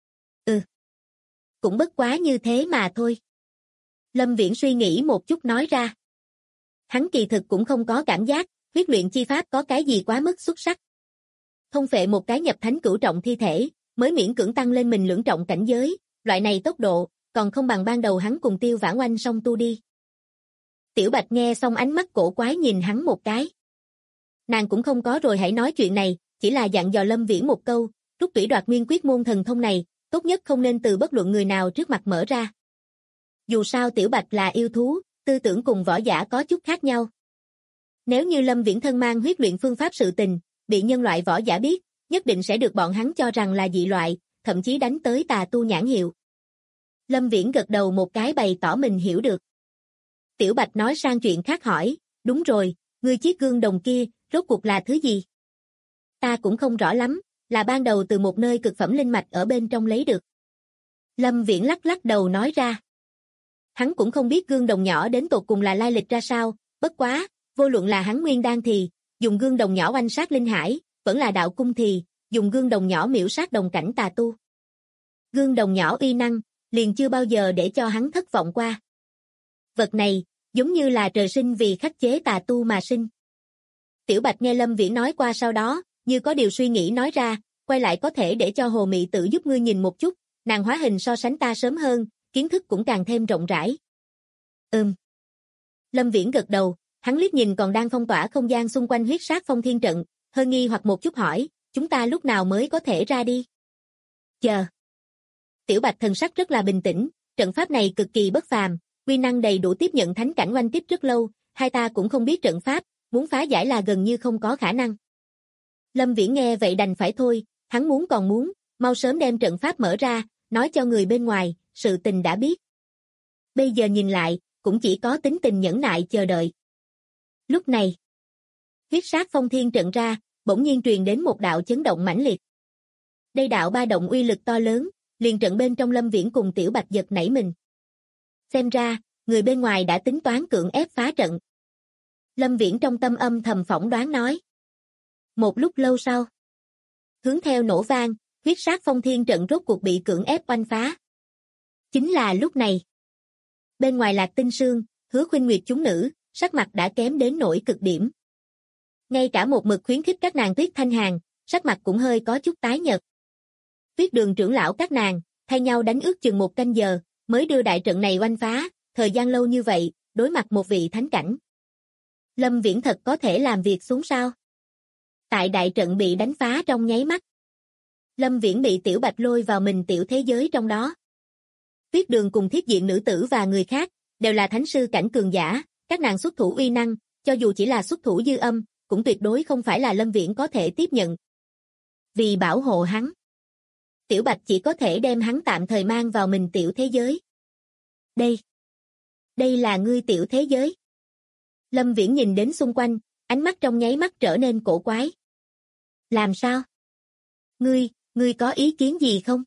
Cũng bất quá như thế mà thôi. Lâm Viễn suy nghĩ một chút nói ra. Hắn kỳ thực cũng không có cảm giác, huyết luyện chi pháp có cái gì quá mức xuất sắc. Thông phệ một cái nhập thánh cửu trọng thi thể, mới miễn cưỡng tăng lên mình lưỡng trọng cảnh giới, loại này tốc độ, còn không bằng ban đầu hắn cùng Tiêu Vãn Oanh song tu đi. Tiểu Bạch nghe xong ánh mắt cổ quái nhìn hắn một cái. Nàng cũng không có rồi hãy nói chuyện này, chỉ là dặn dò Lâm Viễn một câu, rút tủy đoạt nguyên quyết môn thần thông này, tốt nhất không nên từ bất luận người nào trước mặt mở ra. Dù sao Tiểu Bạch là yêu thú, tư tưởng cùng võ giả có chút khác nhau. Nếu như Lâm Viễn thân mang huyết luyện phương pháp sự tình, bị nhân loại võ giả biết, nhất định sẽ được bọn hắn cho rằng là dị loại, thậm chí đánh tới tà tu nhãn hiệu. Lâm Viễn gật đầu một cái bày tỏ mình hiểu được. Tiểu Bạch nói sang chuyện khác hỏi, đúng rồi, ngươi chiếc gương đồng kia, rốt cuộc là thứ gì? Ta cũng không rõ lắm, là ban đầu từ một nơi cực phẩm linh mạch ở bên trong lấy được. Lâm Viễn lắc lắc đầu nói ra. Hắn cũng không biết gương đồng nhỏ đến tột cùng là lai lịch ra sao, bất quá, vô luận là hắn nguyên đan thì, dùng gương đồng nhỏ oanh sát linh hải, vẫn là đạo cung thì, dùng gương đồng nhỏ miễu sát đồng cảnh tà tu. Gương đồng nhỏ uy năng, liền chưa bao giờ để cho hắn thất vọng qua. Vật này, giống như là trời sinh vì khắc chế tà tu mà sinh. Tiểu Bạch nghe Lâm Viễn nói qua sau đó, như có điều suy nghĩ nói ra, quay lại có thể để cho Hồ Mị Tử giúp ngươi nhìn một chút, nàng hóa hình so sánh ta sớm hơn, kiến thức cũng càng thêm rộng rãi. Lâm Viễn gật đầu, hắn liếc nhìn còn đang phong tỏa không gian xung quanh huyết sát phong thiên trận, hơi nghi hoặc một chút hỏi, chúng ta lúc nào mới có thể ra đi? Chờ. Tiểu Bạch thần sắc rất là bình tĩnh, trận pháp này cực kỳ bất phàm, uy năng đầy đủ tiếp nhận thánh cảnh oanh kích rất lâu, hai ta cũng không biết trận pháp, muốn phá giải là gần như không có khả năng. Lâm Viễn nghe vậy đành phải thôi, hắn muốn còn muốn, mau sớm đem trận pháp mở ra, nói cho người bên ngoài, sự tình đã biết. Bây giờ nhìn lại, cũng chỉ có tính tình nhẫn nại chờ đợi. Lúc này, huyết sát phong thiên trận ra, bỗng nhiên truyền đến một đạo chấn động mãnh liệt. Đây đạo ba động uy lực to lớn, liền trận bên trong Lâm Viễn cùng Tiểu Bạch giật nảy mình. Xem ra, người bên ngoài đã tính toán cưỡng ép phá trận. Lâm Viễn trong tâm âm thầm phỏng đoán nói. Một lúc lâu sau, hướng theo nổ vang, huyết sát phong thiên trận rốt cuộc bị cưỡng ép oanh phá. Chính là lúc này. Bên ngoài Lạc Tinh Sương, Hứa Khuynh Nguyệt chúng nữ, sắc mặt đã kém đến nỗi cực điểm. Ngay cả một mực khuyến khích các nàng Tuyết Thanh Hàn, sắc mặt cũng hơi có chút tái nhợt. Tuyết Đường trưởng lão các nàng, thay nhau đánh ước chừng 1 canh giờ, mới đưa đại trận này oanh phá, thời gian lâu như vậy, đối mặt một vị thánh cảnh. Lâm Viễn thật có thể làm việc xuống sao? Tại đại trận bị đánh phá trong nháy mắt. Lâm Viễn bị Tiểu Bạch lôi vào mình tiểu thế giới trong đó. Tuyết Đường cùng Thiết Diện nữ tử và người khác, đều là thánh sư cảnh cường giả, các nàng xuất thủ uy năng, cho dù chỉ là xuất thủ dư âm, cũng tuyệt đối không phải là Lâm Viễn có thể tiếp nhận. Vì bảo hộ hắn, Tiểu Bạch chỉ có thể đem hắn tạm thời mang vào mình tiểu thế giới. Đây là ngươi tiểu thế giới. Lâm Viễn nhìn đến xung quanh, ánh mắt trong nháy mắt trở nên cổ quái. Làm sao? Ngươi có ý kiến gì không?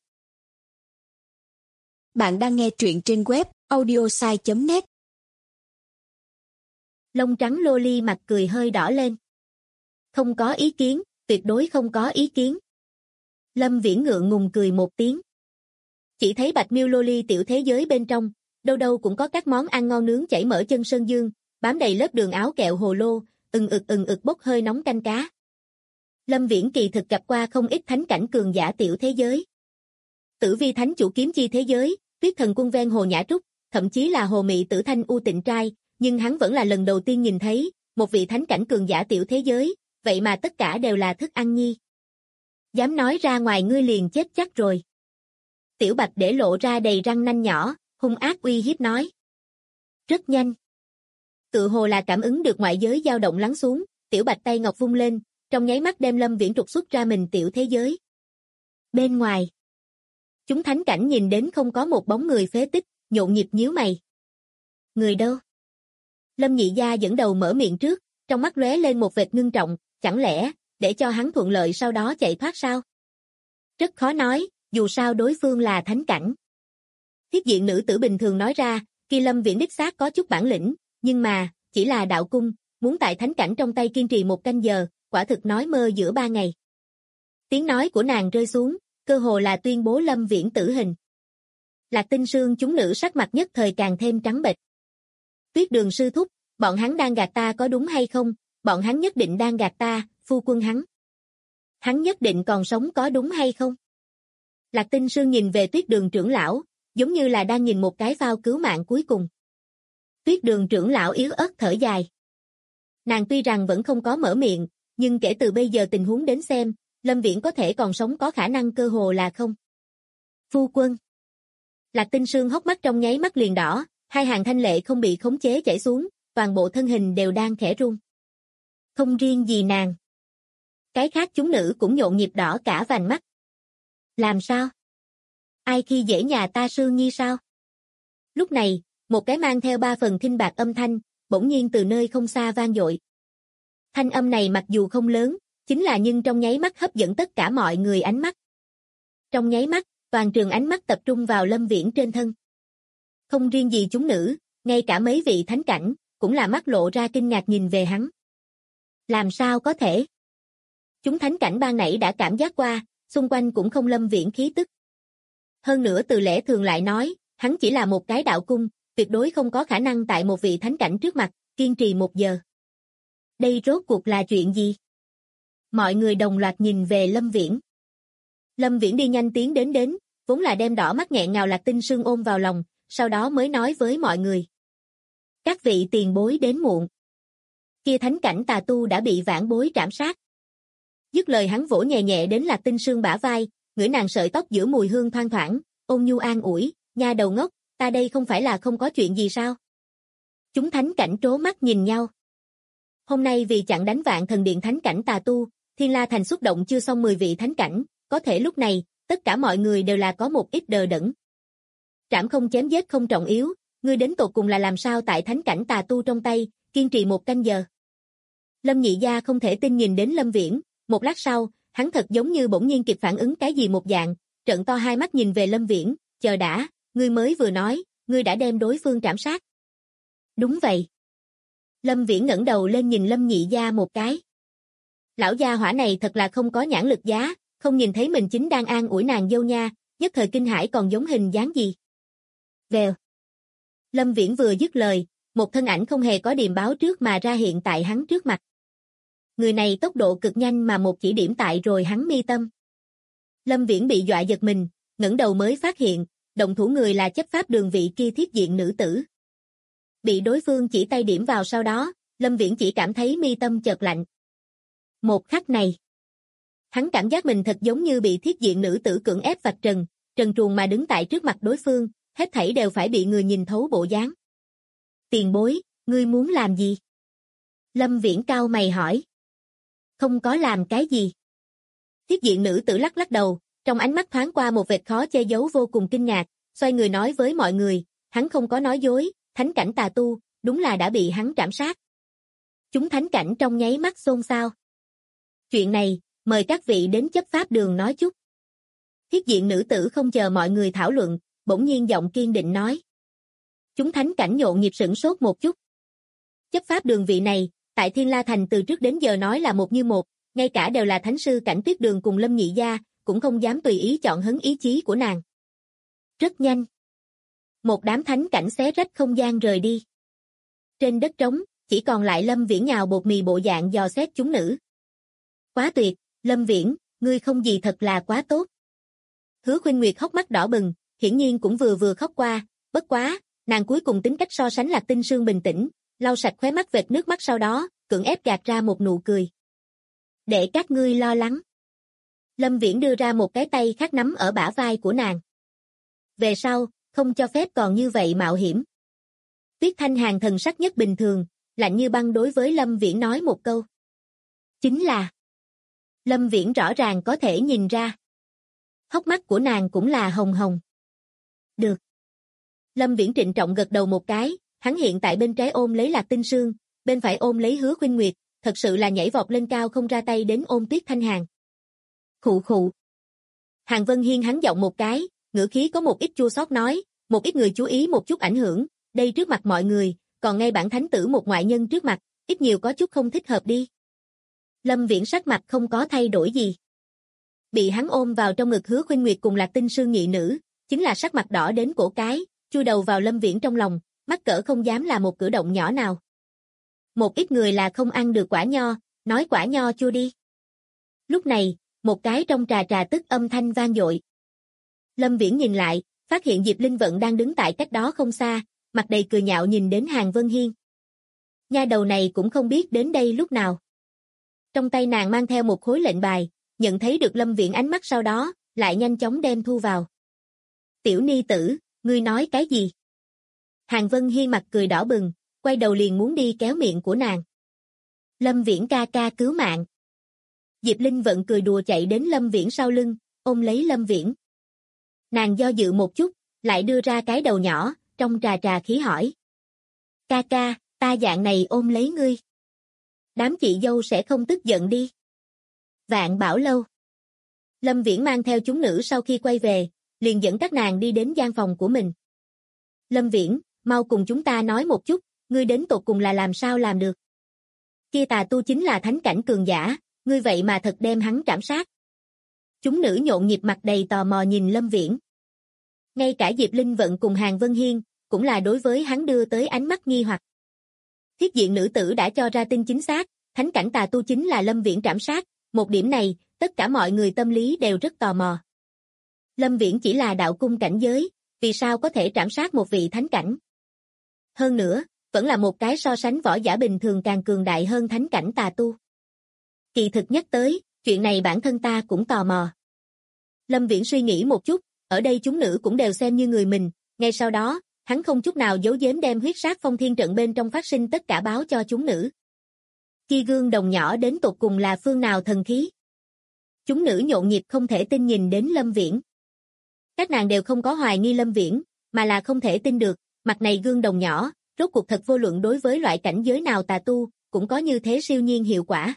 Bạn đang nghe truyện trên web audiosai.net. Lông trắng Loli mặt cười hơi đỏ lên. Không có ý kiến, tuyệt đối không có ý kiến. Lâm Viễn ngượng ngùng cười một tiếng. Chỉ thấy Bạch Miêu Loli tiểu thế giới bên trong, đâu đâu cũng có các món ăn ngon nướng chảy mỡ chân sơn dương, bám đầy lớp đường áo kẹo hồ lô, ừng ực bốc hơi nóng canh cá. Lâm Viễn kỳ thực gặp qua không ít thánh cảnh cường giả tiểu thế giới. Tử Vi Thánh Chủ Kiếm Chi thế giới, Tuyết Thần Quân ven hồ Nhã Trúc, thậm chí là hồ mị tử Thanh U Tịnh Trai, nhưng hắn vẫn là lần đầu tiên nhìn thấy một vị thánh cảnh cường giả tiểu thế giới, vậy mà tất cả đều là thức ăn nhi. Dám nói ra ngoài ngươi liền chết chắc rồi. Tiểu Bạch để lộ ra đầy răng nanh nhỏ, hung ác uy hiếp nói. Rất nhanh. Tự hồ là cảm ứng được ngoại giới dao động lắng xuống, Tiểu Bạch tay ngọc vung lên, trong nháy mắt đem Lâm Viễn trục xuất ra mình tiểu thế giới. Bên ngoài, chúng thánh cảnh nhìn đến không có một bóng người phế tích, nhộn nhịp nhíu mày. Người đâu? Lâm Nhị Gia dẫn đầu mở miệng trước, trong mắt lóe lên một vệt ngưng trọng, chẳng lẽ để cho hắn thuận lợi sau đó chạy thoát sao? Rất khó nói, dù sao đối phương là thánh cảnh. Thiết Diện nữ tử bình thường nói ra, Kỳ Lâm Viễn đích xác có chút bản lĩnh, nhưng mà, chỉ là đạo cung, muốn tại thánh cảnh trong tay kiên trì 1 canh giờ, quả thực nói mơ giữa 3 ngày. Tiếng nói của nàng rơi xuống, cơ hồ là tuyên bố Lâm Viễn tử hình. Lạc Tinh Sương chúng nữ sắc mặt nhất thời càng thêm trắng bệch. Tuyết Đường sư thúc, bọn hắn đang gạt ta có đúng hay không? Bọn hắn nhất định đang gạt ta, phu quân hắn. Hắn nhất định còn sống có đúng hay không? Lạc Tinh Sương nhìn về Tuyết Đường trưởng lão, giống như là đang nhìn một cái phao cứu mạng cuối cùng. Tuyết Đường trưởng lão yếu ớt thở dài. Nàng tuy rằng vẫn không có mở miệng, nhưng kể từ bây giờ tình huống đến xem, Lâm Viễn có thể còn sống có khả năng cơ hồ là không. Phu quân. Lạc Tinh Sương hốc mắt trong nháy mắt liền đỏ, hai hàng thanh lệ không bị khống chế chảy xuống, toàn bộ thân hình đều đang khẽ run. Không riêng gì nàng. Cái khác chúng nữ cũng nhộn nhịp đỏ cả vành mắt. Làm sao? Ai khi dễ nhà ta Sương Nhi sao? Lúc này, một cái mang theo 3 phần thinh bạc âm thanh, bỗng nhiên từ nơi không xa vang dội. Thanh âm này mặc dù không lớn, chính là nhưng trong nháy mắt hấp dẫn tất cả mọi người ánh mắt. Trong nháy mắt, toàn trường ánh mắt tập trung vào Lâm Viễn trên thân. Không riêng gì chúng nữ, ngay cả mấy vị thánh cảnh, cũng là mắt lộ ra kinh ngạc nhìn về hắn. Làm sao có thể? Chúng thánh cảnh ban nãy đã cảm giác qua, xung quanh cũng không Lâm Viễn khí tức. Hơn nữa từ lẽ thường lại nói, hắn chỉ là một cái đạo cung, tuyệt đối không có khả năng tại một vị thánh cảnh trước mặt, kiên trì 1 giờ. Đây rốt cuộc là chuyện gì? Mọi người đồng loạt nhìn về Lâm Viễn. Lâm Viễn đi nhanh tiến đến, vốn là đem đỏ mắt nghẹn ngào Lạc Tinh Sương ôm vào lòng, sau đó mới nói với mọi người. Các vị tiền bối đến muộn. Kia thánh cảnh tà tu đã bị vãn bối trảm sát. Dứt lời hắn vỗ nhẹ nhẹ đến Lạc Tinh Sương bả vai, ngửi nàng sợi tóc giữa mùi hương thoang thoảng, ôn nhu an ủi, nha đầu ngốc, ta đây không phải là không có chuyện gì sao? Chúng thánh cảnh trố mắt nhìn nhau. Hôm nay vì chặn đánh Vạn Thần Điện thánh cảnh tà tu, Thiên La Thành xúc động chưa xong 10 vị thánh cảnh, có thể lúc này, tất cả mọi người đều là có một ít đờ đẫn. Trảm không chém giết không trọng yếu, ngươi đến tột cùng là làm sao tại thánh cảnh tà tu trong tay, kiên trì 1 canh giờ. Lâm Nhị Gia không thể tin nhìn đến Lâm Viễn, một lát sau, hắn thật giống như bỗng nhiên kịp phản ứng cái gì một dạng, trợn to hai mắt nhìn về Lâm Viễn, chờ đã, ngươi mới vừa nói, ngươi đã đem đối phương trảm sát. Đúng vậy. Lâm Viễn ngẩng đầu lên nhìn Lâm Nhị Gia một cái. Lão gia hỏa này thật là không có nhãn lực giá, không nhìn thấy mình chính đang an ủi nàng dâu nha, nhất thời kinh hãi còn giống hình dáng gì. Vèo. Lâm Viễn vừa dứt lời, một thân ảnh không hề có điềm báo trước mà ra hiện tại hắn trước mặt. Người này tốc độ cực nhanh mà một chỉ điểm tại rồi hắn mi tâm. Lâm Viễn bị dọa giật mình, ngẩng đầu mới phát hiện, động thủ người là chấp pháp đường vị kia thiết diện nữ tử. Bị đối phương chỉ tay điểm vào sau đó, Lâm Viễn chỉ cảm thấy mi tâm chợt lạnh. Một khắc này, hắn cảm giác mình thật giống như bị thiết diện nữ tử cưỡng ép vạch trần, trần truồng mà đứng tại trước mặt đối phương, hết thảy đều phải bị người nhìn thấu bộ dáng. Tiền bối, ngươi muốn làm gì? Lâm Viễn cau mày hỏi. Không có làm cái gì. Thiết diện nữ tử lắc lắc đầu, trong ánh mắt thoáng qua một vệt khó che giấu vô cùng kinh ngạc, xoay người nói với mọi người, hắn không có nói dối, thánh cảnh tà tu, đúng là đã bị hắn trảm sát. Chúng thánh cảnh trong nháy mắt xôn xao. Chuyện này, mời các vị đến chấp pháp đường nói chút. Thiết diện nữ tử không chờ mọi người thảo luận, bỗng nhiên giọng kiên định nói. Chúng thánh cảnh nhộn nhịp sửng sốt một chút. Chấp pháp đường vị này, tại Thiên La Thành từ trước đến giờ nói là một như một, ngay cả đều là thánh sư cảnh Tuyết Đường cùng Lâm Nhị Gia, cũng không dám tùy ý chọn hứng ý chí của nàng. Rất nhanh. Một đám thánh cảnh xé rách không gian rời đi. Trên đất trống, chỉ còn lại Lâm Viễn nhào bột mì bộ dạng dò xét chúng nữ. Quá tuyệt, Lâm Viễn, ngươi không gì thật là quá tốt. Hứa Khuynh Nguyệt hốc mắt đỏ bừng, hiển nhiên cũng vừa khóc qua, bất quá, nàng cuối cùng tính cách so sánh Lạc Tinh Sương bình tĩnh, lau sạch khóe mắt vệt nước mắt sau đó, cưỡng ép gạt ra một nụ cười. Để các ngươi lo lắng. Lâm Viễn đưa ra một cái tay khác nắm ở bả vai của nàng. Về sau, không cho phép còn như vậy mạo hiểm. Tuyết Thanh Hàn thần sắc nhất bình thường, lạnh như băng đối với Lâm Viễn nói một câu. Chính là. Lâm Viễn rõ ràng có thể nhìn ra. Hốc mắt của nàng cũng là hồng hồng. Được. Lâm Viễn trịnh trọng gật đầu một cái, hắn hiện tại bên trái ôm lấy Lạc Tinh Sương, bên phải ôm lấy Hứa Khuynh Nguyệt, thật sự là nhảy vọt lên cao không ra tay đến ôm Tuyết Thanh Hàn. Khụ khụ. Hàn Vân Hiên hắn giọng một cái, ngữ khí có một ít chua xót nói, một ít người chú ý một chút ảnh hưởng, đây trước mặt mọi người, còn ngay bản thánh tử một ngoại nhân trước mặt, ít nhiều có chút không thích hợp đi. Lâm Viễn sắc mặt không có thay đổi gì. Bị hắn ôm vào trong ngực Hứa Khuynh Nguyệt cùng Lạc Tinh Sương nhị nữ, chính là sắc mặt đỏ đến cổ cái, chui đầu vào Lâm Viễn trong lòng, mắc cỡ không dám làm một cử động nhỏ nào. Một ít người là không ăn được quả nho, nói quả nho chua đi. Lúc này, một cái trong trà trà tức âm thanh vang dội. Lâm Viễn nhìn lại, phát hiện Diệp Linh Vận đang đứng tại cách đó không xa, mặt đầy cười nhạo nhìn đến Hàn Vân Hiên. Nha đầu này cũng không biết đến đây lúc nào. Trong tay nàng mang theo một khối lệnh bài, nhận thấy được Lâm Viễn ánh mắt sau đó, lại nhanh chóng đem thu vào. Tiểu ni tử, ngươi nói cái gì? Hàn Vân Hiên mặt cười đỏ bừng, quay đầu liền muốn đi kéo miệng của nàng. Lâm Viễn ca ca cứu mạng. Diệp Linh Vận cười đùa chạy đến Lâm Viễn sau lưng, ôm lấy Lâm Viễn. Nàng do dự một chút, lại đưa ra cái đầu nhỏ, trong trà trà khí hỏi. Ca ca, ta dạng này ôm lấy ngươi. Đám chị dâu sẽ không tức giận đi. Vạn Bảo Lâu. Lâm Viễn mang theo chúng nữ sau khi quay về, liền dẫn các nàng đi đến gian phòng của mình. Lâm Viễn, mau cùng chúng ta nói một chút, ngươi đến tột cùng là làm sao làm được. Kia tà tu chính là thánh cảnh cường giả, ngươi vậy mà thật đem hắn trảm sát. Chúng nữ nhộn nhịp mặt đầy tò mò nhìn Lâm Viễn. Ngay cả Diệp Linh Vận cùng Hàn Vân Hiên, cũng là đối với hắn đưa tới ánh mắt nghi hoặc. Thiết diện nữ tử đã cho ra tin chính xác, thánh cảnh tà tu chính là Lâm Viễn trảm sát, một điểm này, tất cả mọi người tâm lý đều rất tò mò. Lâm Viễn chỉ là đạo cung cảnh giới, vì sao có thể trảm sát một vị thánh cảnh? Hơn nữa, vẫn là một cái so sánh võ giả bình thường càng cường đại hơn thánh cảnh tà tu. Kỳ thực nhắc tới, chuyện này bản thân ta cũng tò mò. Lâm Viễn suy nghĩ một chút, ở đây chúng nữ cũng đều xem như người mình, ngay sau đó, hắn không chút nào giấu giếm đem huyết sát phong thiên trận bên trong phát sinh tất cả báo cho chúng nữ. Kia gương đồng nhỏ đến tột cùng là phương nào thần khí? Chúng nữ nhộn nhịp không thể tin nhìn đến Lâm Viễn. Các nàng đều không có hoài nghi Lâm Viễn, mà là không thể tin được, mặt này gương đồng nhỏ, rốt cuộc thật vô luận đối với loại cảnh giới nào tà tu, cũng có như thế siêu nhiên hiệu quả.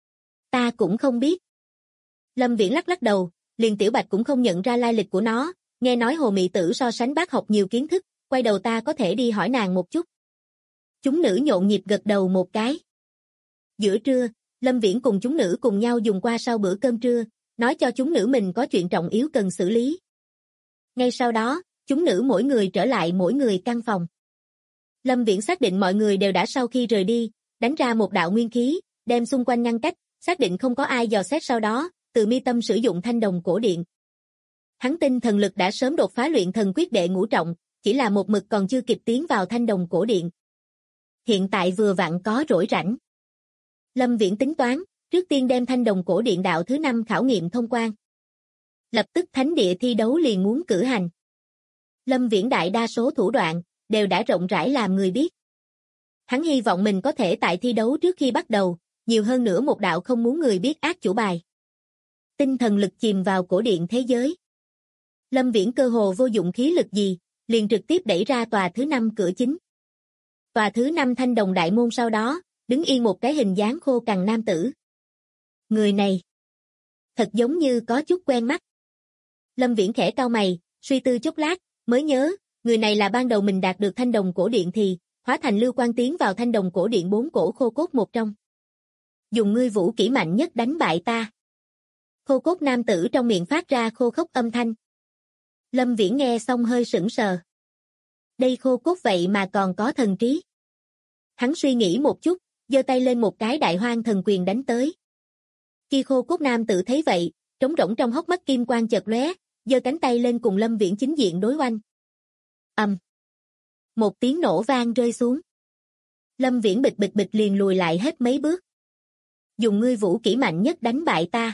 Ta cũng không biết. Lâm Viễn lắc lắc đầu, liền Tiểu Bạch cũng không nhận ra lai lịch của nó, nghe nói Hồ Mị Tử so sánh bác học nhiều kiến thức, quay đầu ta có thể đi hỏi nàng một chút. Chúng nữ nhộn nhịp gật đầu một cái. Giữa trưa, Lâm Viễn cùng chúng nữ cùng nhau dùng qua sau bữa cơm trưa, nói cho chúng nữ mình có chuyện trọng yếu cần xử lý. Ngay sau đó, chúng nữ mỗi người trở lại mỗi người căn phòng. Lâm Viễn xác định mọi người đều đã sau khi rời đi, đánh ra một đạo nguyên khí, đem xung quanh ngăn cách, xác định không có ai dò xét sau đó, từ mi tâm sử dụng thanh đồng cổ điện. Hắn tin thần lực đã sớm đột phá luyện thần quyết đệ ngũ trọng, chỉ là một mực còn chưa kịp tiến vào thanh đồng cổ điện. Hiện tại vừa vặn có rỗi rảnh. Lâm Viễn tính toán, trước tiên đem thanh đồng cổ điện đạo thứ 5 khảo nghiệm thông quan. Lập tức thánh địa thi đấu liền muốn cử hành. Lâm Viễn đại đa số thủ đoạn, đều đã rộng rãi làm người biết. Hắn hy vọng mình có thể tại thi đấu trước khi bắt đầu, nhiều hơn nữa một đạo không muốn người biết ác chủ bài. Tinh thần lực chìm vào cổ điện thế giới. Lâm Viễn cơ hồ vô dụng khí lực gì, liền trực tiếp đẩy ra tòa thứ 5 cửa chính. Tòa thứ 5 thanh đồng đại môn sau đó, đứng yên một cái hình dáng khô cằn nam tử. Người này, thật giống như có chút quen mắt. Lâm Viễn khẽ cau mày, suy tư chốc lát, mới nhớ, người này là ban đầu mình đạt được thanh đồng cổ điện thì, hóa thành lưu quan tiến vào thanh đồng cổ điện 4 cổ khô cốt một trong. Dùng ngươi vũ kỹ mạnh nhất đánh bại ta. Khô cốt nam tử trong miệng phát ra khô khốc âm thanh. Lâm Viễn nghe xong hơi sững sờ. Đây khô cốt vậy mà còn có thần trí. Hắn suy nghĩ một chút, giơ tay lên một cái đại hoang thần quyền đánh tới. Khi khô cốt nam tử thấy vậy, trống rỗng trong hốc mắt kim quang chợt lóe, giơ cánh tay lên cùng Lâm Viễn chính diện đối oanh. Một tiếng nổ vang rơi xuống. Lâm Viễn bịch bịch bịch liền lùi lại hết mấy bước. Dùng ngươi vũ kỹ mạnh nhất đánh bại ta.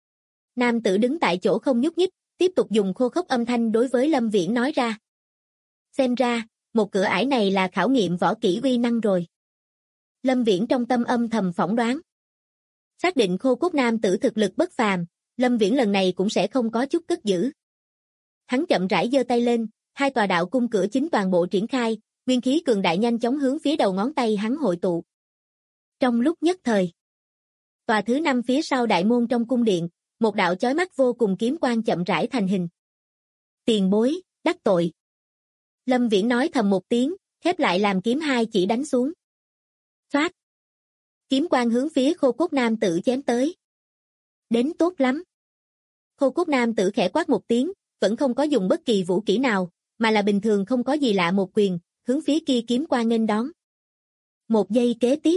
Nam tử đứng tại chỗ không nhúc nhích, tiếp tục dùng khô khốc âm thanh đối với Lâm Viễn nói ra. Xem ra, một cửa ải này là khảo nghiệm võ kỹ uy năng rồi. Lâm Viễn trong tâm âm thầm phỏng đoán. Xác định khô cốt nam tử thực lực bất phàm, Lâm Viễn lần này cũng sẽ không có chút cất giữ. Hắn chậm rãi giơ tay lên, hai tòa đạo cung cửa chính toàn bộ triển khai, nguyên khí cường đại nhanh chóng hướng phía đầu ngón tay hắn hội tụ. Trong lúc nhất thời, tòa thứ 5 phía sau đại môn trong cung điện, một đạo chói mắt vô cùng kiếm quang chậm rãi thành hình. Tiền bối, đắc tội. Lâm Viễn nói thầm một tiếng, khép lại làm kiếm hai chỉ đánh xuống. Xoát. Kiếm quang hướng phía khô cốt nam tử chém tới. Đến tốt lắm. Khô cốt nam tử khẽ quát một tiếng, vẫn không có dùng bất kỳ vũ kỹ nào, mà là bình thường không có gì lạ một quyền, hướng phía kia kiếm quang nghênh đón. Một giây kế tiếp,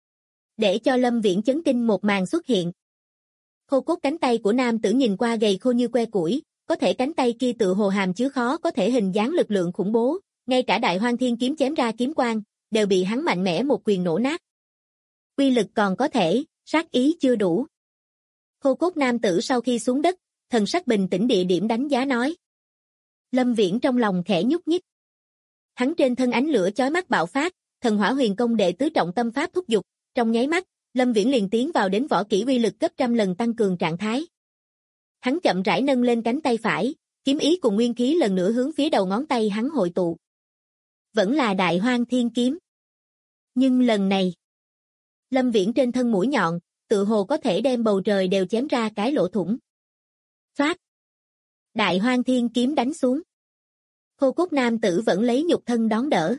để cho Lâm Viễn chấn kinh một màn xuất hiện. Khô cốt cánh tay của nam tử nhìn qua gầy khô như que củi, có thể cánh tay kia tự hồ hàm chứa khó có thể hình dáng lực lượng khủng bố, ngay cả đại hoang thiên kiếm chém ra kiếm quang, đều bị hắn mạnh mẽ một quyền nổ nát. Uy lực còn có thể, sát ý chưa đủ. Khô cốt nam tử sau khi xuống đất, thần sắc bình tĩnh địa điểm đánh giá nói. Lâm Viễn trong lòng khẽ nhúc nhích. Hắn trên thân ánh lửa chói mắt bạo phát, thần hỏa huyền công đệ tứ trọng tâm pháp thúc giục, trong nháy mắt, Lâm Viễn liền tiến vào đến võ kỹ uy lực gấp trăm lần tăng cường trạng thái. Hắn chậm rãi nâng lên cánh tay phải, kiếm ý cùng nguyên khí lần nữa hướng phía đầu ngón tay hắn hội tụ. Vẫn là đại hoang thiên kiếm. Nhưng lần này, Lâm Viễn trên thân mũi nhọn, tự hồ có thể đem bầu trời đều chém ra cái lỗ thủng. Phát. Đại hoang thiên kiếm đánh xuống. Khô cốt nam tử vẫn lấy nhục thân đón đỡ.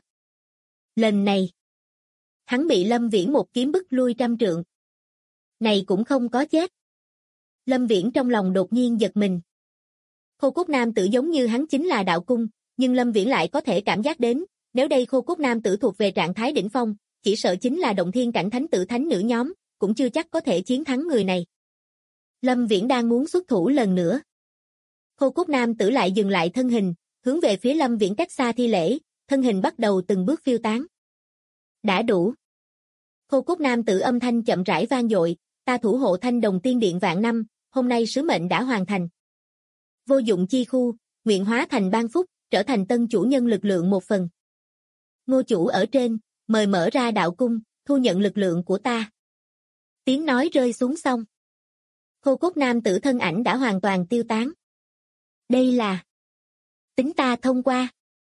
Lần này, hắn bị Lâm Viễn một kiếm bức lui trăm trượng. Này cũng không có chết. Lâm Viễn trong lòng đột nhiên giật mình. Khô cốt nam tử giống như hắn chính là đạo cung, nhưng Lâm Viễn lại có thể cảm giác đến, nếu đây khô cốt nam tử thuộc về trạng thái đỉnh phong, chỉ sợ chính là động thiên cảnh thánh tử thánh nữ nhóm, cũng chưa chắc có thể chiến thắng người này. Lâm Viễn đang muốn xuất thủ lần nữa. Khô cốt nam tử lại dừng lại thân hình, hướng về phía Lâm Viễn cách xa thi lễ, thân hình bắt đầu từng bước phiêu tán. Đã đủ. Khô cốt nam tử âm thanh chậm rãi vang dội, ta thủ hộ thanh đồng tiên điện vạn năm, hôm nay sứ mệnh đã hoàn thành. Vô dụng chi khu, nguyện hóa thành ban phúc, trở thành tân chủ nhân lực lượng một phần. Ngô chủ ở trên, mời mở ra đạo cung, thu nhận lực lượng của ta. Tiếng nói rơi xuống xong. Khô cốt nam tử thân ảnh đã hoàn toàn tiêu tán. Đây là... tính ta thông qua.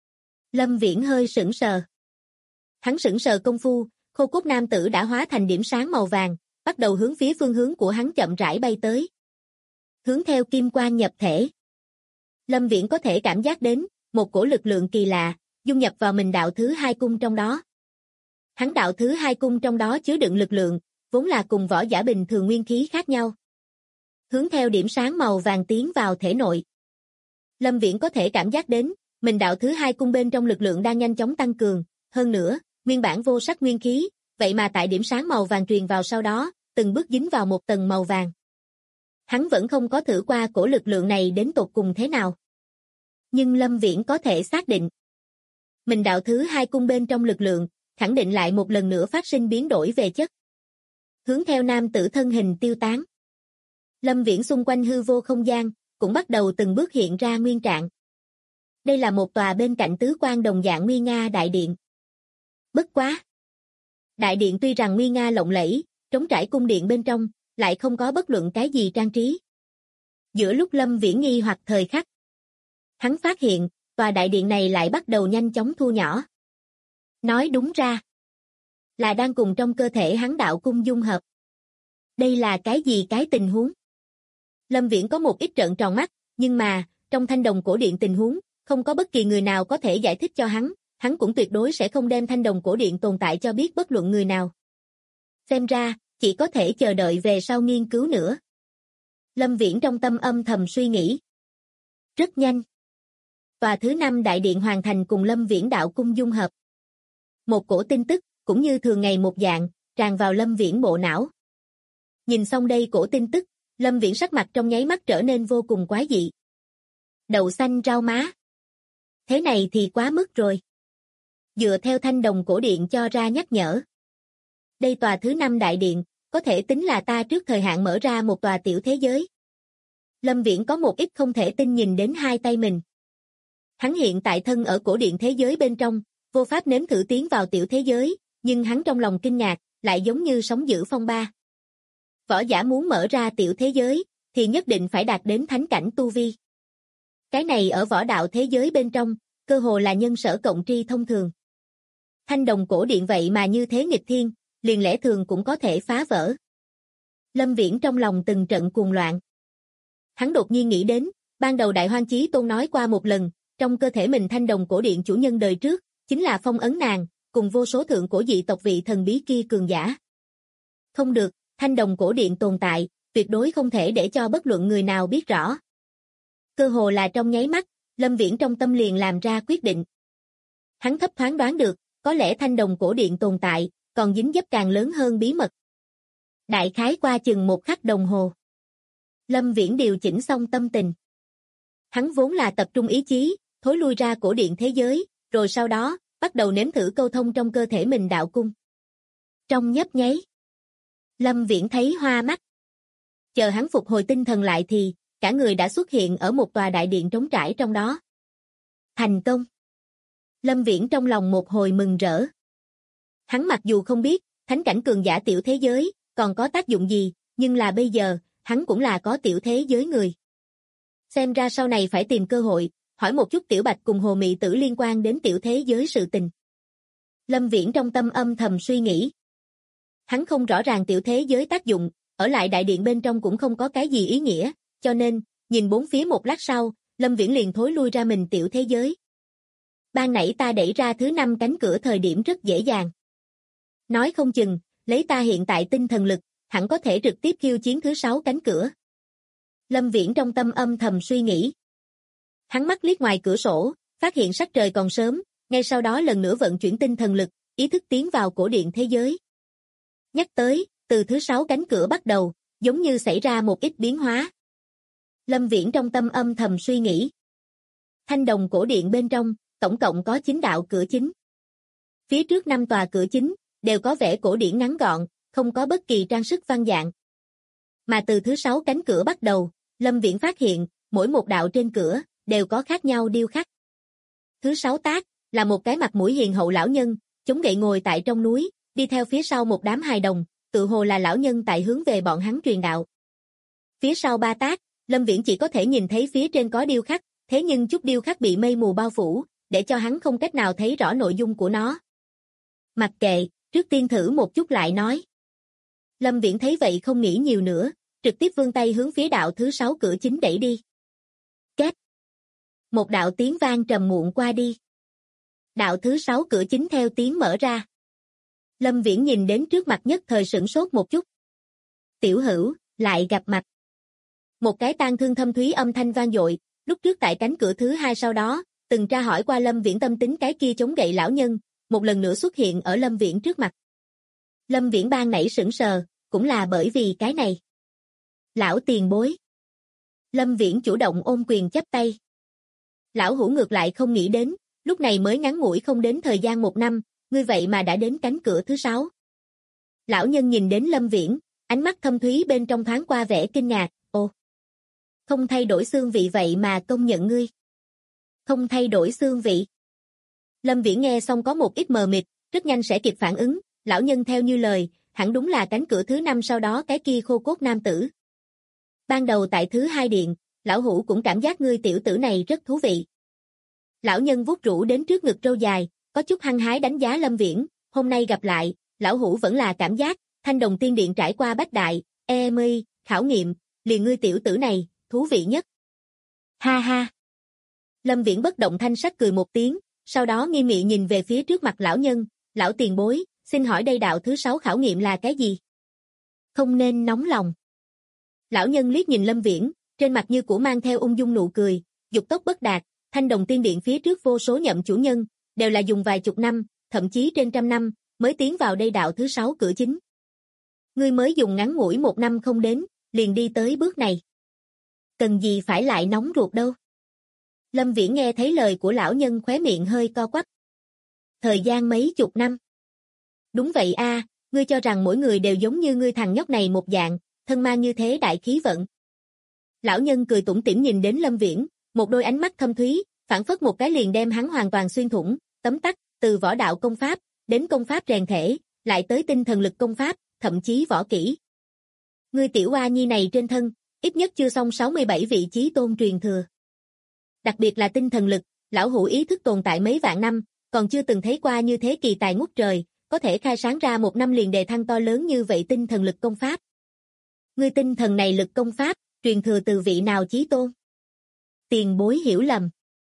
Lâm Viễn hơi sững sờ. Hắn sững sờ công phu, khô cốt nam tử đã hóa thành điểm sáng màu vàng, bắt đầu hướng phía phương hướng của hắn chậm rãi bay tới. Hướng theo kim quang nhập thể. Lâm Viễn có thể cảm giác đến, một cổ lực lượng kỳ lạ, dung nhập vào mình đạo thứ hai cung trong đó. Hắn đạo thứ hai cung trong đó chứa đựng lực lượng, vốn là cùng võ giả bình thường nguyên khí khác nhau. Hướng theo điểm sáng màu vàng tiến vào thể nội. Lâm Viễn có thể cảm giác đến, mình đạo thứ hai cung bên trong lực lượng đang nhanh chóng tăng cường, hơn nữa, nguyên bản vô sắc nguyên khí, vậy mà tại điểm sáng màu vàng truyền vào sau đó, từng bước dính vào một tầng màu vàng. Hắn vẫn không có thử qua cổ lực lượng này đến tột cùng thế nào. Nhưng Lâm Viễn có thể xác định. Mình đạo thứ hai cung bên trong lực lượng, khẳng định lại một lần nữa phát sinh biến đổi về chất. Hướng theo nam tử thân hình tiêu tán. Lâm Viễn xung quanh hư vô không gian, cũng bắt đầu từng bước hiện ra nguyên trạng. Đây là một tòa bên cạnh tứ quan đồng dạng nguy nga đại điện. Bất quá. Đại điện tuy rằng nguy nga lộng lẫy, trống trải cung điện bên trong, lại không có bất luận cái gì trang trí. Giữa lúc Lâm Viễn nghi hoặc thời khắc, hắn phát hiện, tòa đại điện này lại bắt đầu nhanh chóng thu nhỏ. Nói đúng ra, là đang cùng trong cơ thể hắn đạo cung dung hợp. Đây là cái gì cái tình huống? Lâm Viễn có một ít trợn tròn mắt, nhưng mà, trong thanh đồng cổ điện tình huống, không có bất kỳ người nào có thể giải thích cho hắn cũng tuyệt đối sẽ không đem thanh đồng cổ điện tồn tại cho biết bất luận người nào. Xem ra, chỉ có thể chờ đợi về sau nghiên cứu nữa. Lâm Viễn trong tâm âm thầm suy nghĩ. Rất nhanh. Tòa thứ 5 đại điện hoàn thành cùng Lâm Viễn đạo cung dung hợp. Một cổ tin tức, cũng như thường ngày một dạng, tràn vào Lâm Viễn bộ não. Nhìn xong đây cổ tin tức, Lâm Viễn sắc mặt trong nháy mắt trở nên vô cùng quái dị. Đậu xanh rau má. Thế này thì quá mức rồi. Dựa theo thanh đồng cổ điện cho ra nhắc nhở. Đây tòa thứ 5 đại điện, có thể tính là ta trước thời hạn mở ra một tòa tiểu thế giới. Lâm Viễn có một ít không thể tin nhìn đến hai tay mình. Hắn hiện tại thân ở cổ điện thế giới bên trong, vô pháp nếm thử tiến vào tiểu thế giới, nhưng hắn trong lòng kinh ngạc, lại giống như sóng dữ phong ba. Võ giả muốn mở ra tiểu thế giới, thì nhất định phải đạt đến thánh cảnh tu vi. Cái này ở võ đạo thế giới bên trong, cơ hồ là nhân sở cộng tri thông thường. Thanh đồng cổ điện vậy mà như thế nghịch thiên, liền lẽ thường cũng có thể phá vỡ. Lâm Viễn trong lòng từng trận cuồng loạn. Hắn đột nhiên nghĩ đến, ban đầu Đại Hoang Chí Tôn nói qua một lần, trong cơ thể mình thanh đồng cổ điện chủ nhân đời trước, chính là Phong Ấn Nàng, cùng vô số thượng cổ dị tộc vị thần bí kia cường giả. Không được, thanh đồng cổ điện tồn tại, tuyệt đối không thể để cho bất luận người nào biết rõ. Cơ hồ là trong nháy mắt, Lâm Viễn trong tâm liền làm ra quyết định. Hắn thấp thoáng đoán được, có lẽ thanh đồng cổ điện tồn tại, còn dính dấp càng lớn hơn bí mật. Đại khái qua chừng 1 khắc đồng hồ. Lâm Viễn điều chỉnh xong tâm tình. Hắn vốn là tập trung ý chí, thối lui ra cổ điện thế giới, rồi sau đó, bắt đầu nếm thử câu thông trong cơ thể mình đạo cung. Trong nhấp nháy, Lâm Viễn thấy hoa mắt. Chờ hắn phục hồi tinh thần lại thì, cả người đã xuất hiện ở một tòa đại điện trống trải trong đó. Thành công! Lâm Viễn trong lòng một hồi mừng rỡ. Hắn mặc dù không biết, thánh cảnh cường giả tiểu thế giới, còn có tác dụng gì, nhưng là bây giờ, hắn cũng là có tiểu thế giới người. Xem ra sau này phải tìm cơ hội, hỏi một chút Tiểu Bạch cùng Hồ Mị Tử liên quan đến tiểu thế giới sự tình. Lâm Viễn trong tâm âm thầm suy nghĩ. Hắn không rõ ràng tiểu thế giới tác dụng, ở lại đại điện bên trong cũng không có cái gì ý nghĩa, cho nên, nhìn bốn phía một lát sau, Lâm Viễn liền thối lui ra mình tiểu thế giới. Ban nãy ta đẩy ra thứ 5 cánh cửa thời điểm rất dễ dàng. Nói không chừng, lấy ta hiện tại tinh thần lực, hẳn có thể trực tiếp khiêu chiến thứ 6 cánh cửa. Lâm Viễn trong tâm âm thầm suy nghĩ. Hắn mắt liếc ngoài cửa sổ, phát hiện sắc trời còn sớm, ngay sau đó lần nữa vận chuyển tinh thần lực, ý thức tiến vào cổ điện thế giới. Nhắc tới, từ thứ 6 cánh cửa bắt đầu, giống như xảy ra một ít biến hóa. Lâm Viễn trong tâm âm thầm suy nghĩ. Thanh đồng cổ điện bên trong, tổng cộng có 9 đạo cửa chính. Phía trước 5 tòa cửa chính, đều có vẻ cổ điển ngắn gọn, không có bất kỳ trang sức văn dạng. Mà từ thứ 6 cánh cửa bắt đầu, Lâm Viễn phát hiện, mỗi một đạo trên cửa, đều có khác nhau điêu khắc. Thứ 6 tác, là một cái mặt mũi hiền hậu lão nhân, chống gậy ngồi tại trong núi, đi theo phía sau một đám hài đồng, tự hồ là lão nhân tại hướng về bọn hắn truyền đạo. Phía sau 3 tác, Lâm Viễn chỉ có thể nhìn thấy phía trên có điêu khắc, thế nhưng chút điêu khắc bị mây mù bao phủ, để cho hắn không cách nào thấy rõ nội dung của nó. Mặc kệ, trước tiên thử một chút lại nói. Lâm Viễn thấy vậy không nghĩ nhiều nữa, trực tiếp vươn tay hướng phía đạo thứ 6 cửa chính đẩy đi. Két. Một đạo tiếng vang trầm muộn qua đi. Đạo thứ 6 cửa chính theo tiếng mở ra. Lâm Viễn nhìn đến trước mặt nhất thời sửng sốt một chút. Tiểu hữu, lại gặp mặt. Một cái tang thương thâm thúy âm thanh vang dội, lúc trước tại cánh cửa thứ 2 sau đó, từng tra hỏi qua Lâm Viễn tâm tính cái kia chống gậy lão nhân, một lần nữa xuất hiện ở Lâm Viễn trước mặt. Lâm Viễn ban nãy sững sờ, cũng là bởi vì cái này. Lão tiền bối. Lâm Viễn chủ động ôm quyền chắp tay. Lão hữu ngược lại không nghĩ đến, lúc này mới ngắn ngủi không đến thời gian 1 năm, ngươi vậy mà đã đến cánh cửa thứ 6. Lão nhân nhìn đến Lâm Viễn, ánh mắt thâm thúy bên trong thoáng qua vẻ kinh ngạc, ồ. Không thay đổi xương vị vậy mà công nhận ngươi. Không thay đổi xương vị. Lâm Viễn nghe xong có một ít mờ mịt, rất nhanh sẽ kịp phản ứng, lão nhân theo như lời, hẳn đúng là cánh cửa thứ 5 sau đó cái kia khô cốt nam tử. Ban đầu tại thứ 2 điện, lão hữu cũng cảm giác ngươi tiểu tử này rất thú vị. Lão nhân vuốt rũ đến trước ngực râu dài, có chút hăng hái đánh giá Lâm Viễn, hôm nay gặp lại, lão hữu vẫn là cảm giác, Thanh Đồng Tiên Điện trải qua bách đại, khảo nghiệm, liền ngươi tiểu tử này, thú vị nhất. Ha ha. Lâm Viễn bất động thanh sắc cười một tiếng, sau đó nghiêm nghị nhìn về phía trước mặt lão nhân, lão tiền bối, xin hỏi đây đạo thứ 6 khảo nghiệm là cái gì? Không nên nóng lòng. Lão nhân liếc nhìn Lâm Viễn, trên mặt như cũ mang theo ung dung nụ cười, dục tốc bất đạt, Thanh Đồng Tiên Điện phía trước vô số nhậm chủ nhân, đều là dùng vài chục năm, thậm chí trên trăm năm, mới tiến vào đây đạo thứ 6 cửa chính. Ngươi mới dùng ngắn ngủi 1 năm không đến, liền đi tới bước này. Cần gì phải lại nóng ruột đâu. Lâm Viễn nghe thấy lời của lão nhân khóe miệng hơi co quắp. Thời gian mấy chục năm. Đúng vậy a, ngươi cho rằng mỗi người đều giống như ngươi thằng nhóc này một dạng, thân mang như thế đại khí vận. Lão nhân cười tủm tỉm nhìn đến Lâm Viễn, một đôi ánh mắt thâm thúy, phảng phất một cái liền đem hắn hoàn toàn xuyên thủng, tấm tắc, từ võ đạo công pháp, đến công pháp rèn thể, lại tới tinh thần lực công pháp, thậm chí võ kỹ. Ngươi tiểu oa nhi này trên thân, ít nhất chưa xong 67 vị chí tôn truyền thừa. Đặc biệt là tinh thần lực, lão hữu ý thức tồn tại mấy vạn năm, còn chưa từng thấy qua như thế kỳ tài ngút trời, có thể khai sáng ra 1 năm liền đề thăng to lớn như vậy tinh thần lực công pháp. Ngươi tinh thần này lực công pháp, truyền thừa từ vị nào chí tôn? Tiền bối hiểu lầm.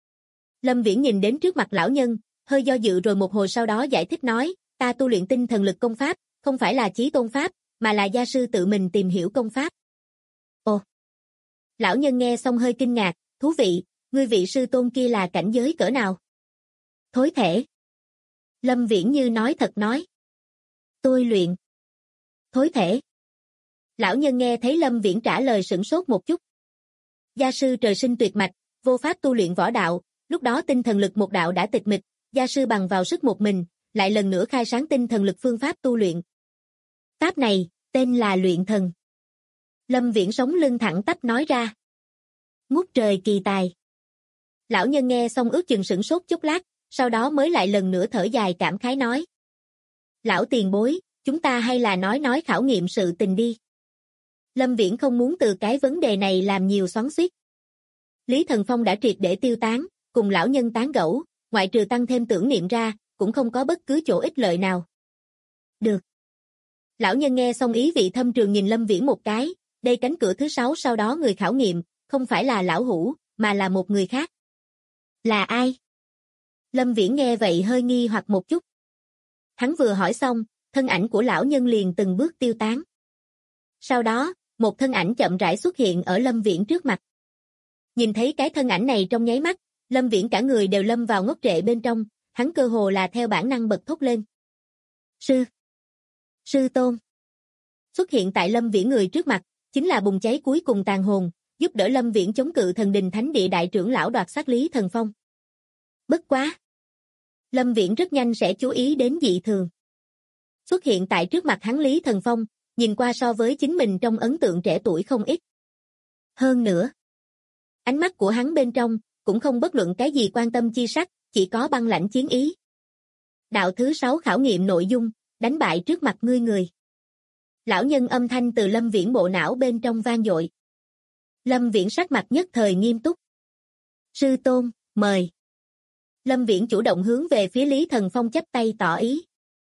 Lâm Viễn nhìn đến trước mặt lão nhân, hơi do dự rồi một hồi sau đó giải thích nói, ta tu luyện tinh thần lực công pháp, không phải là chí tôn pháp, mà là gia sư tự mình tìm hiểu công pháp. Ồ! Lão nhân nghe xong hơi kinh ngạc, thú vị, ngươi vị sư tôn kia là cảnh giới cỡ nào? Thối thể. Lâm Viễn như nói thật nói. Tôi luyện. Thối thể. Lão nhân nghe thấy Lâm Viễn trả lời sửng sốt một chút. Gia sư trời sinh tuyệt mạch, vô pháp tu luyện võ đạo, lúc đó tinh thần lực một đạo đã tịch mịch, gia sư bằng vào sức một mình, lại lần nữa khai sáng tinh thần lực phương pháp tu luyện. Pháp này, tên là luyện thần. Lâm Viễn sống lưng thẳng tắp nói ra. Ngút trời kỳ tài. Lão nhân nghe xong ước chừng sửng sốt chốc lát, sau đó mới lại lần nữa thở dài cảm khái nói. Lão tiền bối, chúng ta hay là nói khảo nghiệm sự tình đi. Lâm Viễn không muốn từ cái vấn đề này làm nhiều xoắn xuýt. Lý Thần Phong đã triệt để tiêu tán, cùng lão nhân tán gẫu, ngoại trừ tăng thêm tưởng niệm ra, cũng không có bất cứ chỗ ích lợi nào. Được. Lão nhân nghe xong ý vị thâm trường nhìn Lâm Viễn một cái, đây cánh cửa thứ 6 sau đó người khảo nghiệm, không phải là lão hữu, mà là một người khác. Là ai? Lâm Viễn nghe vậy hơi nghi hoặc một chút. Hắn vừa hỏi xong, thân ảnh của lão nhân liền từng bước tiêu tán. Sau đó, một thân ảnh chậm rãi xuất hiện ở Lâm Viễn trước mặt. Nhìn thấy cái thân ảnh này trong nháy mắt, Lâm Viễn cả người đều lâm vào ngốc trệ bên trong, hắn cơ hồ là theo bản năng bật thốt lên. Sư tôn. Xuất hiện tại Lâm Viễn người trước mặt, chính là bùng cháy cuối cùng tàn hồn, giúp đỡ Lâm Viễn chống cự thần đình thánh địa đại trưởng lão đoạt sát Lý Thần Phong. Bất quá. Lâm Viễn rất nhanh sẽ chú ý đến dị thường. Xuất hiện tại trước mặt hắn Lý Thần Phong, nhìn qua so với chính mình trong ấn tượng trẻ tuổi không ít. Hơn nữa, ánh mắt của hắn bên trong, cũng không bất luận cái gì quan tâm chi sắc, chỉ có băng lãnh chiến ý. Đạo thứ 6 khảo nghiệm nội dung, đánh bại trước mặt ngươi người. Lão nhân âm thanh từ Lâm Viễn bộ não bên trong vang dội. Lâm Viễn sắc mặt nhất thời nghiêm túc. Sư tôn, mời. Lâm Viễn chủ động hướng về phía Lý Thần Phong chắp tay tỏ ý.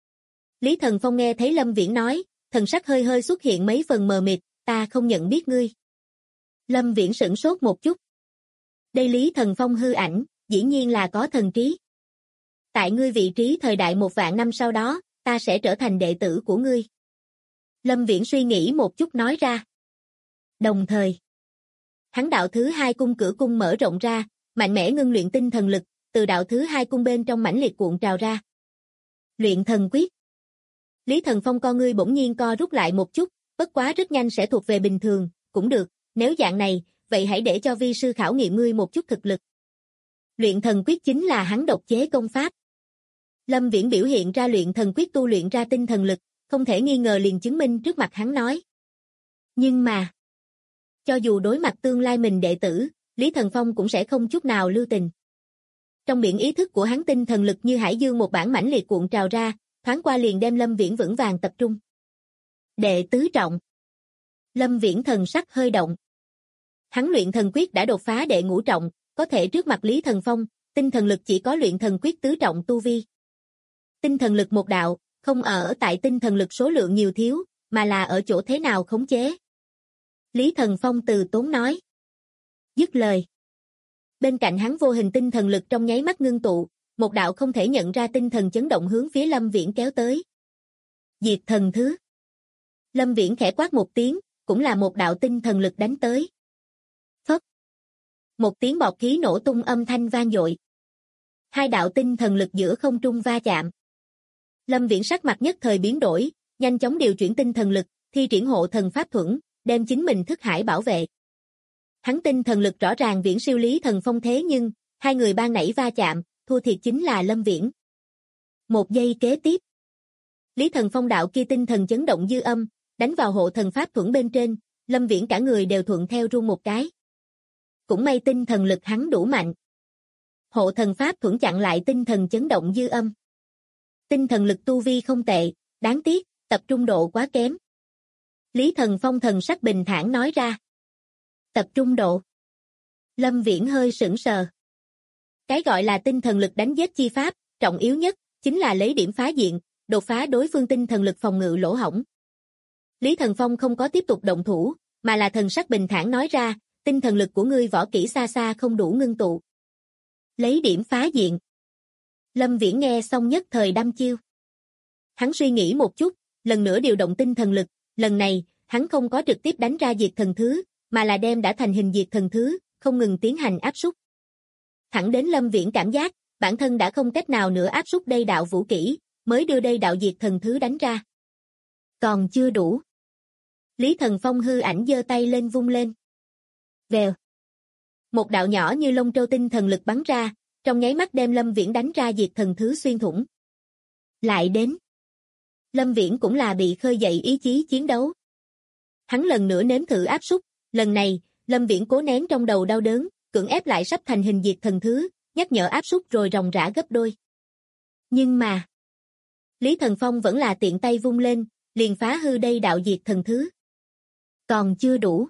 Lý Thần Phong nghe thấy Lâm Viễn nói, thần sắc hơi hơi xuất hiện mấy phần mờ mịt, ta không nhận biết ngươi. Lâm Viễn sửng sốt một chút. Đây Lý Thần Phong hư ảnh, dĩ nhiên là có thần trí. Tại ngươi vị trí thời đại 1.000 năm sau đó, ta sẽ trở thành đệ tử của ngươi. Lâm Viễn suy nghĩ một chút nói ra. Đồng thời, hắn đạo thứ 2 cung cửa cung mở rộng ra, mạnh mẽ ngưng luyện tinh thần lực, từ đạo thứ 2 cung bên trong mãnh liệt cuộn trào ra. Luyện thần quyết. Lý Thần Phong con ngươi bỗng nhiên co rút lại một chút, bất quá rất nhanh sẽ thuộc về bình thường, cũng được, nếu dạng này, vậy hãy để cho vi sư khảo nghiệm ngươi một chút thực lực. Luyện thần quyết chính là hắn độc chế công pháp. Lâm Viễn biểu hiện ra luyện thần quyết tu luyện ra tinh thần lực, không thể nghi ngờ liền chứng minh trước mặt hắn nói. Nhưng mà, cho dù đối mặt tương lai mình đệ tử, Lý Thần Phong cũng sẽ không chút nào lưu tình. Trong biển ý thức của hắn tinh thần lực như hải dương một bản mãnh liệt cuộn trào ra, thoáng qua liền đem Lâm Viễn vững vàng tập trung. Đệ tứ trọng. Lâm Viễn thần sắc hơi động. Hắn luyện thần quyết đã đột phá đệ ngũ trọng, có thể trước mặt Lý Thần Phong, tinh thần lực chỉ có luyện thần quyết tứ trọng tu vi. Tinh thần lực một đạo, không ở tại tinh thần lực số lượng nhiều thiếu, mà là ở chỗ thế nào khống chế. Lý Thần Phong từ tốn nói. Dứt lời. Bên cạnh hắn vô hình tinh thần lực trong nháy mắt ngưng tụ, một đạo không thể nhận ra tinh thần chấn động hướng phía Lâm Viễn kéo tới. Diệt thần thứ. Lâm Viễn khẽ quát một tiếng, cũng là một đạo tinh thần lực đánh tới. Phất. Một tiếng bọt khí nổ tung âm thanh vang dội. Hai đạo tinh thần lực giữa không trung va chạm. Lâm Viễn sắc mặt nhất thời biến đổi, nhanh chóng điều chuyển tinh thần lực, thi triển hộ thần pháp thuẫn, đem chính mình thức hải bảo vệ. Hắn tinh thần lực rõ ràng viễn siêu Lý Thần Phong thế nhưng, hai người ban nãy va chạm, thua thiệt chính là Lâm Viễn. Một giây kế tiếp. Lý Thần Phong đạo kia tinh thần chấn động dư âm, đánh vào hộ thần pháp thuẫn bên trên, Lâm Viễn cả người đều thuận theo run một cái. Cũng may tinh thần lực hắn đủ mạnh. Hộ thần pháp thuẫn chặn lại tinh thần chấn động dư âm. Tinh thần lực tu vi không tệ, đáng tiếc, tập trung độ quá kém. Lý Thần Phong thần sắc bình thản nói ra. Tập trung độ. Lâm Viễn hơi sững sờ. Cái gọi là tinh thần lực đánh giết chi pháp, trọng yếu nhất, chính là lấy điểm phá diện, đột phá đối phương tinh thần lực phòng ngự lỗ hổng. Lý Thần Phong không có tiếp tục động thủ, mà là thần sắc bình thản nói ra, tinh thần lực của ngươi võ kỹ xa xa không đủ ngưng tụ. Lấy điểm phá diện. Lâm Viễn nghe xong nhất thời đăm chiêu. Hắn suy nghĩ một chút, lần nữa điều động tinh thần lực, lần này, hắn không có trực tiếp đánh ra diệt thần thứ, mà là đem đã thành hình diệt thần thứ, không ngừng tiến hành áp súc. Thẳng đến Lâm Viễn cảm giác, bản thân đã không cách nào nữa áp súc đây đạo vũ kỹ, mới đưa đây đạo diệt thần thứ đánh ra. Còn chưa đủ. Lý Thần Phong hư ảnh giơ tay lên vung lên. Vèo. Một đạo nhỏ như lông trâu tinh thần lực bắn ra, trong nháy mắt đem Lâm Viễn đánh ra diệt thần thứ xuyên thủng. Lại đến. Lâm Viễn cũng là bị khơi dậy ý chí chiến đấu. Hắn lần nữa nếm thử áp súc, lần này, Lâm Viễn cố nén trong đầu đau đớn, cưỡng ép lại sắp thành hình diệt thần thứ, nhắc nhở áp súc rồi ròng rã gấp đôi. Nhưng mà, Lý Thần Phong vẫn là tiện tay vung lên, liền phá hư đây đạo diệt thần thứ. Còn chưa đủ.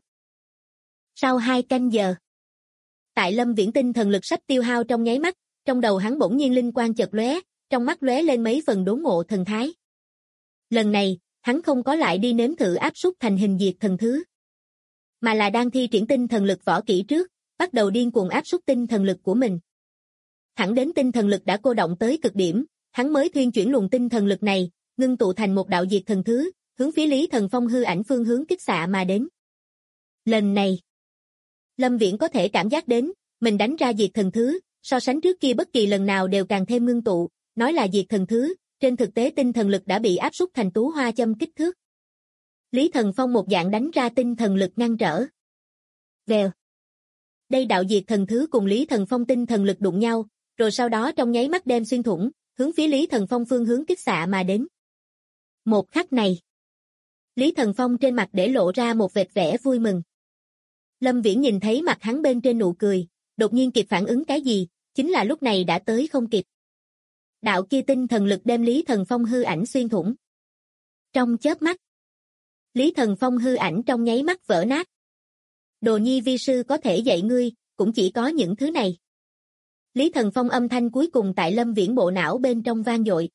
Sau 2 canh giờ, tại Lâm Viễn tinh thần lực sắp tiêu hao trong nháy mắt, trong đầu hắn bỗng nhiên linh quang chợt lóe, trong mắt lóe lên mấy phần đốn ngộ thần thái. Lần này, hắn không có lại đi nếm thử áp súc thành hình diệt thần thứ, mà là đang thi triển tinh thần lực võ kỹ trước, bắt đầu điên cuồng áp súc tinh thần lực của mình. Thẳng đến tinh thần lực đã cô động tới cực điểm, hắn mới thuyên chuyển luồng tinh thần lực này, ngưng tụ thành một đạo diệt thần thứ, hướng phía Lý Thần Phong hư ảnh phương hướng kích xạ mà đến. Lần này, Lâm Viễn có thể cảm giác đến, mình đánh ra diệt thần thứ, so sánh trước kia bất kỳ lần nào đều càng thêm ngưng tụ, nói là diệt thần thứ, trên thực tế tinh thần lực đã bị áp súc thành tú hoa châm kích thước. Lý Thần Phong một dạng đánh ra tinh thần lực ngăn trở. Vèo. Đây đạo diệt thần thứ cùng Lý Thần Phong tinh thần lực đụng nhau, rồi sau đó trong nháy mắt đem xuyên thủng, hướng phía Lý Thần Phong phương hướng kích xạ mà đến. Một khắc này, Lý Thần Phong trên mặt để lộ ra một vệt vẻ vui mừng. Lâm Viễn nhìn thấy mặt hắn bên trên nụ cười, đột nhiên kịp phản ứng cái gì, chính là lúc này đã tới không kịp. Đạo kia tinh thần lực đem Lý Thần Phong hư ảnh xuyên thủng. Trong chớp mắt, Lý Thần Phong hư ảnh trong nháy mắt vỡ nát. Đồ nhi vi sư có thể dạy ngươi, cũng chỉ có những thứ này. Lý Thần Phong âm thanh cuối cùng tại Lâm Viễn bộ não bên trong vang dội.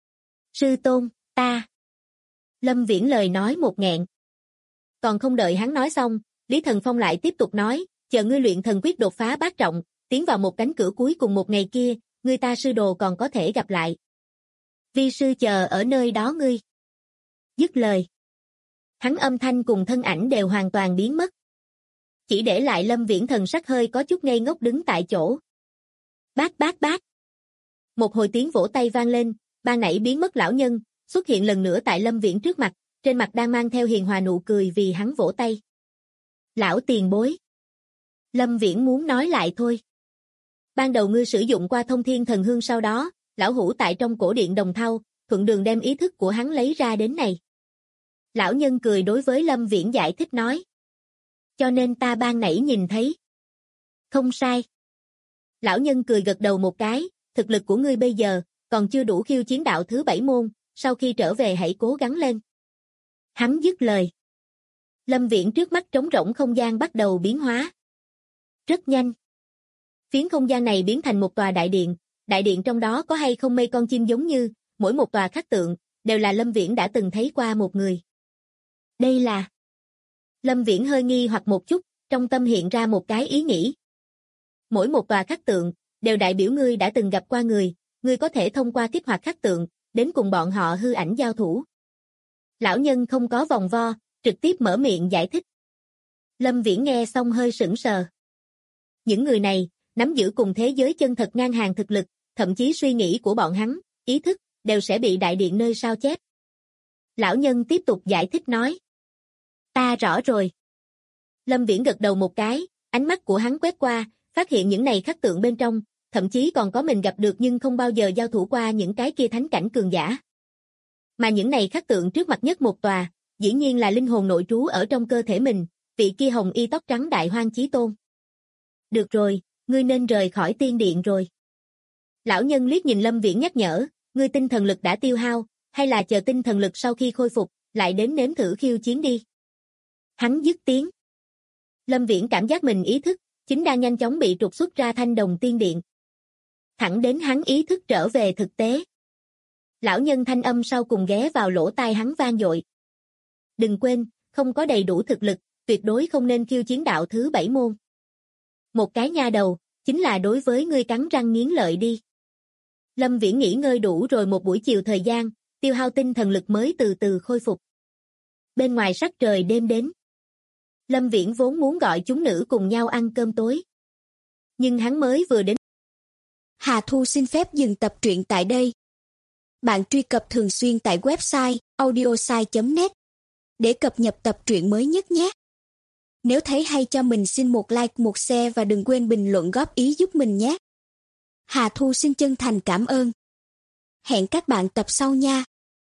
Sư tôn, ta. Lâm Viễn lời nói một nghẹn. Còn không đợi hắn nói xong, Lý Thần Phong lại tiếp tục nói, chờ ngươi luyện thần quyết đột phá bát trọng, tiến vào một cánh cửa cuối cùng một ngày kia, ngươi ta sư đồ còn có thể gặp lại. Vi sư chờ ở nơi đó ngươi. Dứt lời. Hắn âm thanh cùng thân ảnh đều hoàn toàn biến mất. Chỉ để lại Lâm Viễn thần sắc hơi có chút ngây ngốc đứng tại chỗ. Bát bát bát. Một hồi tiếng vỗ tay vang lên, ban nãy biến mất lão nhân, xuất hiện lần nữa tại Lâm Viễn trước mặt, trên mặt đang mang theo hiền hòa nụ cười vì hắn vỗ tay. Lão tiền bối. Lâm Viễn muốn nói lại thôi. Ban đầu ngươi sử dụng qua thông thiên thần hương, sau đó, lão hủ tại trong cổ điện Đồng Thau, thuận đường đem ý thức của hắn lấy ra đến này. Lão nhân cười đối với Lâm Viễn giải thích nói. Cho nên ta ban nãy nhìn thấy. Không sai. Lão nhân cười gật đầu một cái, thực lực của ngươi bây giờ, còn chưa đủ khiêu chiến đạo thứ 7 môn, sau khi trở về hãy cố gắng lên. Hắn dứt lời. Lâm Viễn trước mắt trống rỗng không gian bắt đầu biến hóa. Rất nhanh. Phiến không gian này biến thành một tòa đại điện trong đó có hay không mây con chim giống như, mỗi một tòa khắc tượng, đều là Lâm Viễn đã từng thấy qua một người. Đây là... Lâm Viễn hơi nghi hoặc một chút, trong tâm hiện ra một cái ý nghĩ. Mỗi một tòa khắc tượng, đều đại biểu ngươi đã từng gặp qua người, ngươi có thể thông qua kích hoạt khắc tượng, đến cùng bọn họ hư ảnh giao thủ. Lão nhân không có vòng vo, trực tiếp mở miệng giải thích. Lâm Viễn nghe xong hơi sững sờ. Những người này, nắm giữ cùng thế giới chân thật ngang hàng thực lực, thậm chí suy nghĩ của bọn hắn, ý thức, đều sẽ bị đại điện nơi sao chép. Lão nhân tiếp tục giải thích nói. Ta rõ rồi. Lâm Viễn gật đầu một cái, ánh mắt của hắn quét qua, phát hiện những này khắc tượng bên trong, thậm chí còn có mình gặp được nhưng không bao giờ giao thủ qua những cái kia thánh cảnh cường giả. Mà những này khắc tượng trước mặt nhất một tòa, dĩ nhiên là linh hồn nội trú ở trong cơ thể mình, vị kia hồng y tóc trắng Đại Hoang Chí Tôn. Được rồi, ngươi nên rời khỏi tiên điện rồi. Lão nhân liếc nhìn Lâm Viễn nhắc nhở, ngươi tinh thần lực đã tiêu hao, hay là chờ tinh thần lực sau khi khôi phục, lại đến nếm thử khiêu chiến đi. Hắn dứt tiếng. Lâm Viễn cảm giác mình ý thức, chính đang nhanh chóng bị trục xuất ra Thanh Đồng Tiên Điện. Thẳng đến hắn ý thức trở về thực tế. Lão nhân thanh âm sau cùng ghé vào lỗ tai hắn vang dội. Đừng quên, không có đầy đủ thực lực, tuyệt đối không nên khiêu chiến đạo thứ 7 môn. Một cái nha đầu, chính là đối với ngươi cắn răng nghiến lợi đi. Lâm Viễn nghỉ ngơi đủ rồi một buổi chiều thời gian, tiêu hao tinh thần lực mới từ từ khôi phục. Bên ngoài sắc trời đêm đến. Lâm Viễn vốn muốn gọi chúng nữ cùng nhau ăn cơm tối. Nhưng hắn mới vừa đến. Hà Thu xin phép dừng tập truyện tại đây. Bạn truy cập thường xuyên tại website audiosai.net để cập nhật tập truyện mới nhất nhé. Nếu thấy hay cho mình xin một like, một share và đừng quên bình luận góp ý giúp mình nhé. Hà Thu xin chân thành cảm ơn. Hẹn các bạn tập sau nha.